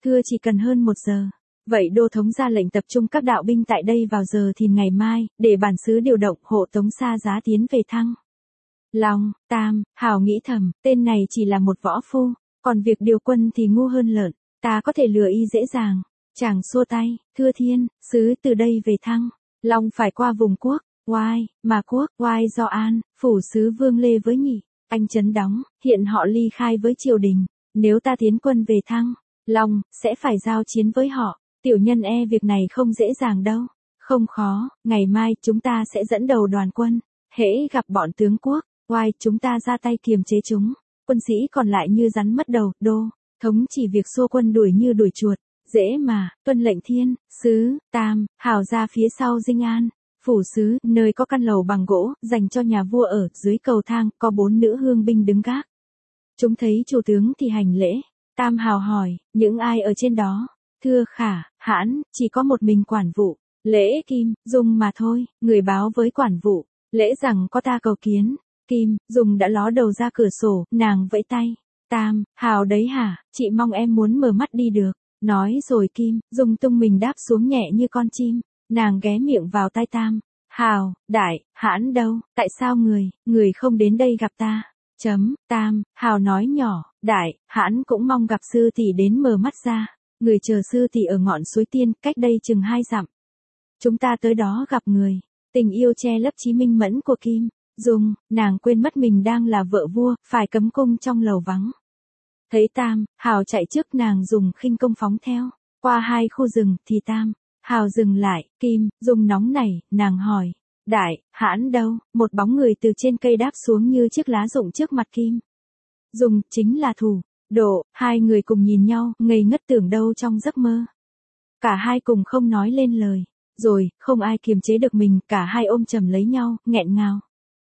Thưa chỉ cần hơn một giờ. Vậy Đô thống ra lệnh tập trung các đạo binh tại đây vào giờ thìn ngày mai, để bản xứ điều động hộ tống Sa Giá tiến về Thăng Long. Tam, Hào nghĩ thầm, tên này chỉ là một võ phu, còn việc điều quân thì ngu hơn lợn, ta có thể lừa y dễ dàng. Chàng xua tay, thưa thiên, sứ từ đây về Thăng Long phải qua vùng quốc, Oai, mà quốc, Oai do An, phủ sứ Vương Lê với nhị, anh trấn đóng, hiện họ ly khai với triều đình, nếu ta tiến quân về Thăng Long, sẽ phải giao chiến với họ, tiểu nhân e việc này không dễ dàng đâu. Không khó, ngày mai chúng ta sẽ dẫn đầu đoàn quân, hễ gặp bọn tướng quốc, Oai chúng ta ra tay kiềm chế chúng, quân sĩ còn lại như rắn mất đầu. Đô thống chỉ việc xua quân đuổi như đuổi chuột, dễ mà, tuân lệnh thiên, sứ. Tam, Hào ra phía sau Dinh An, phủ sứ, nơi có căn lầu bằng gỗ, dành cho nhà vua ở, dưới cầu thang, có bốn nữ hương binh đứng gác. Chúng thấy chủ tướng thì hành lễ. Tam Hào hỏi, những ai ở trên đó? Thưa Khả, Hãn, chỉ có một mình quản vụ, Lễ, Kim, Dung mà thôi. Người báo với quản vụ, Lễ rằng có ta cầu kiến. Kim, Dung đã ló đầu ra cửa sổ, nàng vẫy tay. Tam, Hào đấy hả, chị mong em muốn mở mắt đi được. Nói rồi Kim, Dung tung mình đáp xuống nhẹ như con chim, nàng ghé miệng vào tai Tam. Hào, Đại, Hãn đâu, tại sao người, người không đến đây gặp ta? Chấm. Tam, Hào nói nhỏ, Đại, Hãn cũng mong gặp sư tỷ đến mở mắt ra. Người chờ sư tỷ ở ngọn suối tiên, cách đây chừng hai dặm. Chúng ta tới đó gặp người. Tình yêu che lấp trí minh mẫn của Kim Dung, nàng quên mất mình đang là vợ vua, phải cấm cung trong lầu vắng. Thấy Tam, Hào chạy trước nàng dùng khinh công phóng theo, qua hai khu rừng, thì Tam, Hào dừng lại, Kim Dung nóng nảy, nàng hỏi, Đại, Hãn đâu? Một bóng người từ trên cây đáp xuống như chiếc lá rụng trước mặt Kim Dung, chính là Thủ Độ. Hai người cùng nhìn nhau, ngây ngất tưởng đâu trong giấc mơ. Cả hai cùng không nói lên lời, rồi, không ai kiềm chế được mình, cả hai ôm chầm lấy nhau, nghẹn ngào.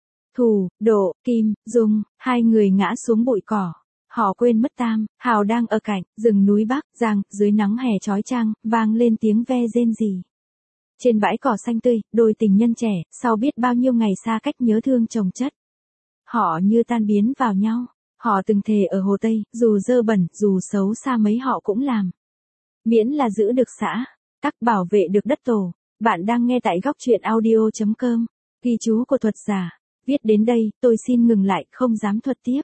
Thủ Độ, Kim Dung, hai người ngã xuống bụi cỏ. Họ quên mất Tam, Hào đang ở cạnh, rừng núi Bắc Giang, dưới nắng hè chói chang, vang lên tiếng ve rên rỉ. Trên bãi cỏ xanh tươi, đôi tình nhân trẻ, sau biết bao nhiêu ngày xa cách nhớ thương chồng chất. Họ như tan biến vào nhau, họ từng thề ở Hồ Tây, dù dơ bẩn, dù xấu xa mấy họ cũng làm. Miễn là giữ được xã, tắc bảo vệ được đất tổ. Bạn đang nghe tại góc truyện audio chấm com, ghi chú của thuật giả. Viết đến đây, tôi xin ngừng lại, không dám thuật tiếp.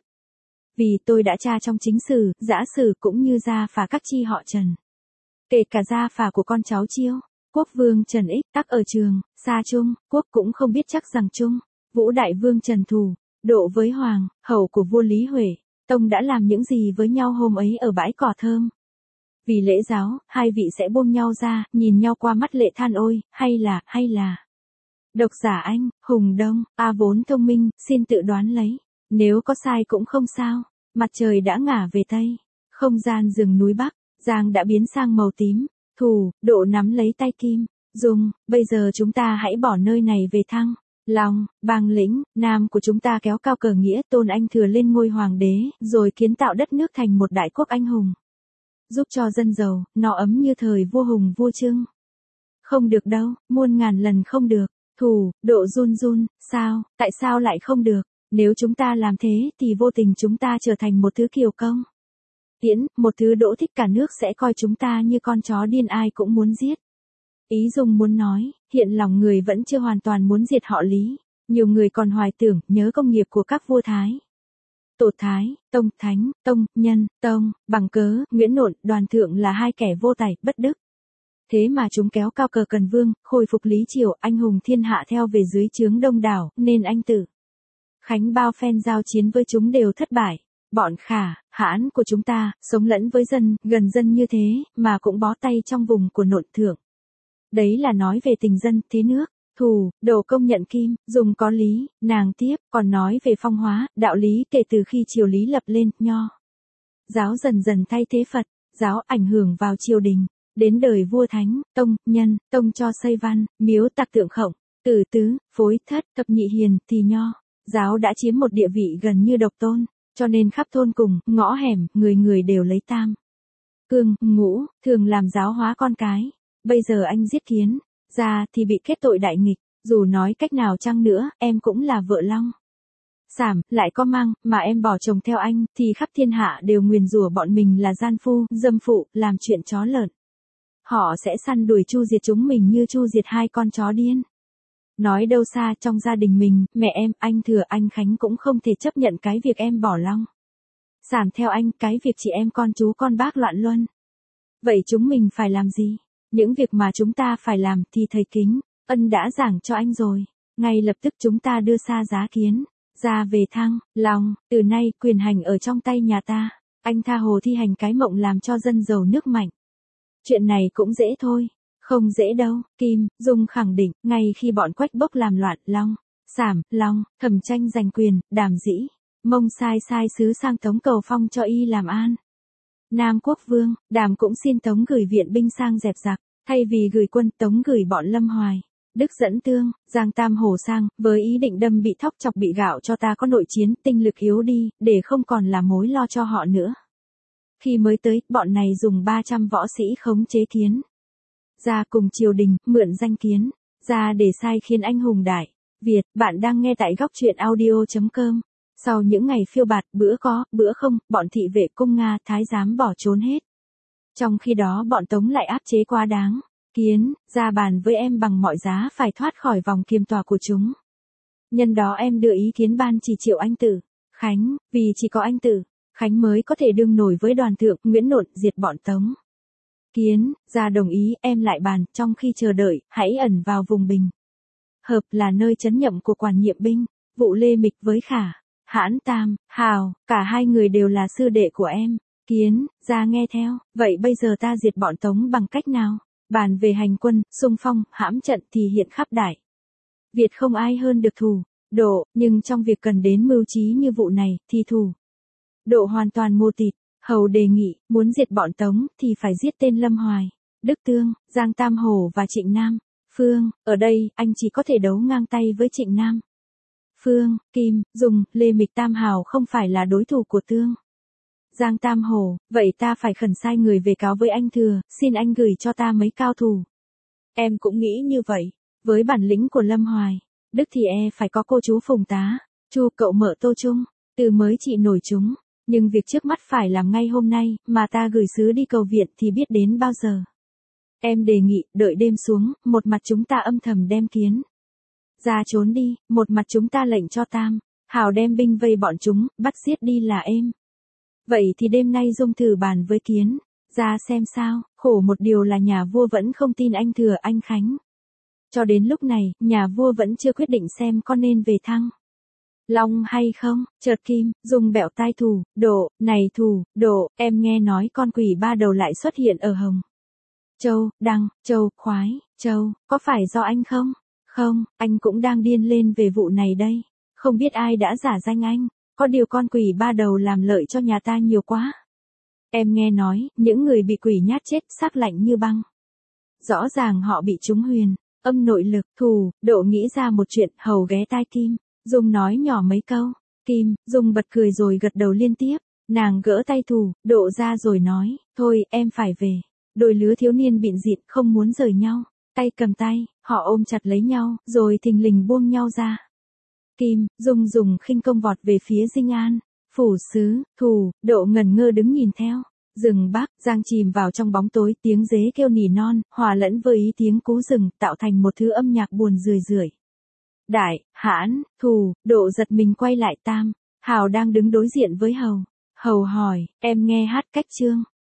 Vì tôi đã tra trong chính sử, giã sử cũng như gia phả các chi họ Trần. Kể cả gia phả của con cháu Chiêu, quốc vương Trần Ích, tắc ở Trường, Sa Trung, quốc cũng không biết chắc rằng Trung, Vũ Đại Vương Trần Thủ, Độ với Hoàng, hậu của vua Lý Huệ, Tông đã làm những gì với nhau hôm ấy ở bãi cỏ thơm. Vì lễ giáo, hai vị sẽ buông nhau ra, nhìn nhau qua mắt lệ than ôi, hay là, hay là. Độc giả Anh, Hùng Đông, A vốn thông minh, xin tự đoán lấy. Nếu có sai cũng không sao. Mặt trời đã ngả về Tây. Không gian rừng núi Bắc, Giang đã biến sang màu tím. Thủ Độ nắm lấy tay Kim Dung, bây giờ chúng ta hãy bỏ nơi này về Thăng Long, bang lĩnh, Nam của chúng ta kéo cao cờ nghĩa tôn anh thừa lên ngôi hoàng đế, rồi kiến tạo đất nước thành một đại quốc anh hùng. Giúp cho dân giàu, nó ấm như thời vua Hùng vua Trưng. Không được đâu, muôn ngàn lần không được. Thủ Độ run run, sao, tại sao lại không được? Nếu chúng ta làm thế thì vô tình chúng ta trở thành một thứ kiều công. Tiễn, một thứ Đỗ thích cả nước sẽ coi chúng ta như con chó điên ai cũng muốn giết. Ý Dung muốn nói, hiện lòng người vẫn chưa hoàn toàn muốn diệt họ Lý. Nhiều người còn hoài tưởng, nhớ công nghiệp của các vua Thái. Tổ Thái, Tông, Thánh, Tông, Nhân, Tông, bằng cớ, Nguyễn Nộn, Đoàn Thượng là hai kẻ vô tài, bất đức. Thế mà chúng kéo cao cờ Cần Vương, khôi phục Lý Triều, anh hùng thiên hạ theo về dưới trướng Đông Đảo, nên anh Tử Khánh bao phen giao chiến với chúng đều thất bại. Bọn Khả, Hãn của chúng ta, sống lẫn với dân, gần dân như thế, mà cũng bó tay trong vùng của Nộn Thượng. Đấy là nói về tình dân, thế nước. Thủ Độ công nhận Kim Dung có lý, nàng tiếp, còn nói về phong hóa, đạo lý kể từ khi triều Lý lập lên, Nho giáo dần dần thay thế Phật giáo ảnh hưởng vào triều đình. Đến đời vua Thánh, Tông, Nhân, Tông cho xây văn, miếu tạc tượng Khổng, Tử Tứ, Phối Thất, Thập Nhị Hiền, thì Nho giáo đã chiếm một địa vị gần như độc tôn, cho nên khắp thôn cùng, ngõ hẻm, người người đều lấy Tam Cương, Ngũ, thường làm giáo hóa con cái. Bây giờ anh giết Kiến ra thì bị kết tội đại nghịch, dù nói cách nào chăng nữa, em cũng là vợ Long. Sảm, lại có mang, mà em bỏ chồng theo anh, thì khắp thiên hạ đều nguyền rủa bọn mình là gian phu, dâm phụ, làm chuyện chó lợn. Họ sẽ săn đuổi chu diệt chúng mình như chu diệt hai con chó điên. Nói đâu xa, trong gia đình mình, mẹ em, anh Thừa, anh Khánh cũng không thể chấp nhận cái việc em bỏ Long. Sảm theo anh, cái việc chị em con chú con bác loạn luân. Vậy chúng mình phải làm gì? Những việc mà chúng ta phải làm thì thầy Kính Ân đã giảng cho anh rồi. Ngay lập tức chúng ta đưa Sa Giá Kiến ra về Thăng Long, từ nay quyền hành ở trong tay nhà ta. Anh tha hồ thi hành cái mộng làm cho dân giàu nước mạnh. Chuyện này cũng dễ thôi. Không dễ đâu, Kim Dung khẳng định, ngay khi bọn Quách Bốc làm loạn, Long, Sảm, Long, Thẩm tranh giành quyền, Đàm Dĩ, Mông sai sai sứ sang Tống cầu phong cho y làm an. Nam Quốc Vương, Đàm cũng xin Tống gửi viện binh sang dẹp giặc, thay vì gửi quân, Tống gửi bọn Lâm Hoài, Đức Dẫn Tương, Giang Tam Hổ sang, với ý định đâm bị thóc chọc bị gạo cho ta có nội chiến, tinh lực yếu đi, để không còn là mối lo cho họ nữa. Khi mới tới, bọn này dùng ba trăm võ sĩ khống chế Kiến ra cùng triều đình, mượn danh Kiến ra để sai khiến anh hùng Đại Việt. Bạn đang nghe tại góc truyện audio chấm com. Sau những ngày phiêu bạt, bữa có, bữa không, bọn thị vệ cung Nga thái giám bỏ trốn hết. Trong khi đó bọn Tống lại áp chế quá đáng. Kiến ra bàn với em bằng mọi giá phải thoát khỏi vòng kiềm tòa của chúng. Nhân đó em đưa ý kiến ban chỉ triệu anh Tử Khánh, vì chỉ có anh Tử Khánh mới có thể đương nổi với đoàn thượng Nguyễn Nộn diệt bọn Tống. Kiến ra đồng ý, em lại bàn, trong khi chờ đợi, hãy ẩn vào vùng Bình Hợp là nơi trấn nhậm của quản nhiệm binh, vụ Lê Mịch với Khả Hãn Tam Hào, cả hai người đều là sư đệ của em. Kiến ra nghe theo, vậy bây giờ ta diệt bọn Tống bằng cách nào? Bàn về hành quân, xung phong, hãm trận thì hiện khắp Đại Việt không ai hơn được thủ độ, nhưng trong việc cần đến mưu trí như vụ này, thì thủ độ hoàn toàn mù tịt. Hầu đề nghị, muốn diệt bọn Tống, thì phải giết tên Lâm Hoài, Đức Tương, Giang Tam Hổ và Trịnh Nam Phương. Ở đây, anh chỉ có thể đấu ngang tay với Trịnh Nam Phương, Kim Dung, Lê Mịch Tam Hào không phải là đối thủ của Tương, Giang Tam Hổ. Vậy ta phải khẩn sai người về cáo với anh Thừa, xin anh gửi cho ta mấy cao thủ. Em cũng nghĩ như vậy. Với bản lĩnh của Lâm Hoài, Đức thì e phải có cô chú Phùng Tá, Chu cậu mợ Tô Trung, từ mới trị nổi chúng. Nhưng việc trước mắt phải làm ngay hôm nay, mà ta gửi sứ đi cầu viện thì biết đến bao giờ. Em đề nghị, đợi đêm xuống, một mặt chúng ta âm thầm đem Kiến ra trốn đi, một mặt chúng ta lệnh cho Tam Hào đem binh vây bọn chúng, bắt giết đi là êm. Vậy thì đêm nay Dung thử bàn với Kiến ra xem sao. Khổ một điều là nhà vua vẫn không tin anh Thừa anh Khánh. Cho đến lúc này, nhà vua vẫn chưa quyết định xem có nên về Thăng Long hay không. Chợt Kim Dung bẹo tai thủ độ, này thủ độ, em nghe nói con quỷ ba đầu lại xuất hiện ở Hồng Châu, Đăng Châu, Khoái Châu, có phải do anh không? Không, anh cũng đang điên lên về vụ này đây. Không biết ai đã giả danh anh, có điều con quỷ ba đầu làm lợi cho nhà ta nhiều quá. Em nghe nói, những người bị quỷ nhát chết sắc lạnh như băng. Rõ ràng họ bị trúng huyền âm nội lực. Thủ độ nghĩ ra một chuyện, hầu ghé tai Kim Dung nói nhỏ mấy câu. Kim Dung bật cười rồi gật đầu liên tiếp. Nàng gỡ tay thủ độ ra rồi nói, thôi em phải về. Đôi lứa thiếu niên bịn dịn không muốn rời nhau. Tay cầm tay, họ ôm chặt lấy nhau, rồi thình lình buông nhau ra. Kim Dung dùng khinh công vọt về phía Dinh An phủ sứ. Thủ độ ngẩn ngơ đứng nhìn theo. Rừng Bắc, Giang chìm vào trong bóng tối, tiếng dế kêu nỉ non, hòa lẫn với ý tiếng cú rừng, tạo thành một thứ âm nhạc buồn rười rượi. Đại Hãn Thủ độ giật mình quay lại. Tam Hào đang đứng đối diện với Hầu. Hầu hỏi, em nghe hát cách chương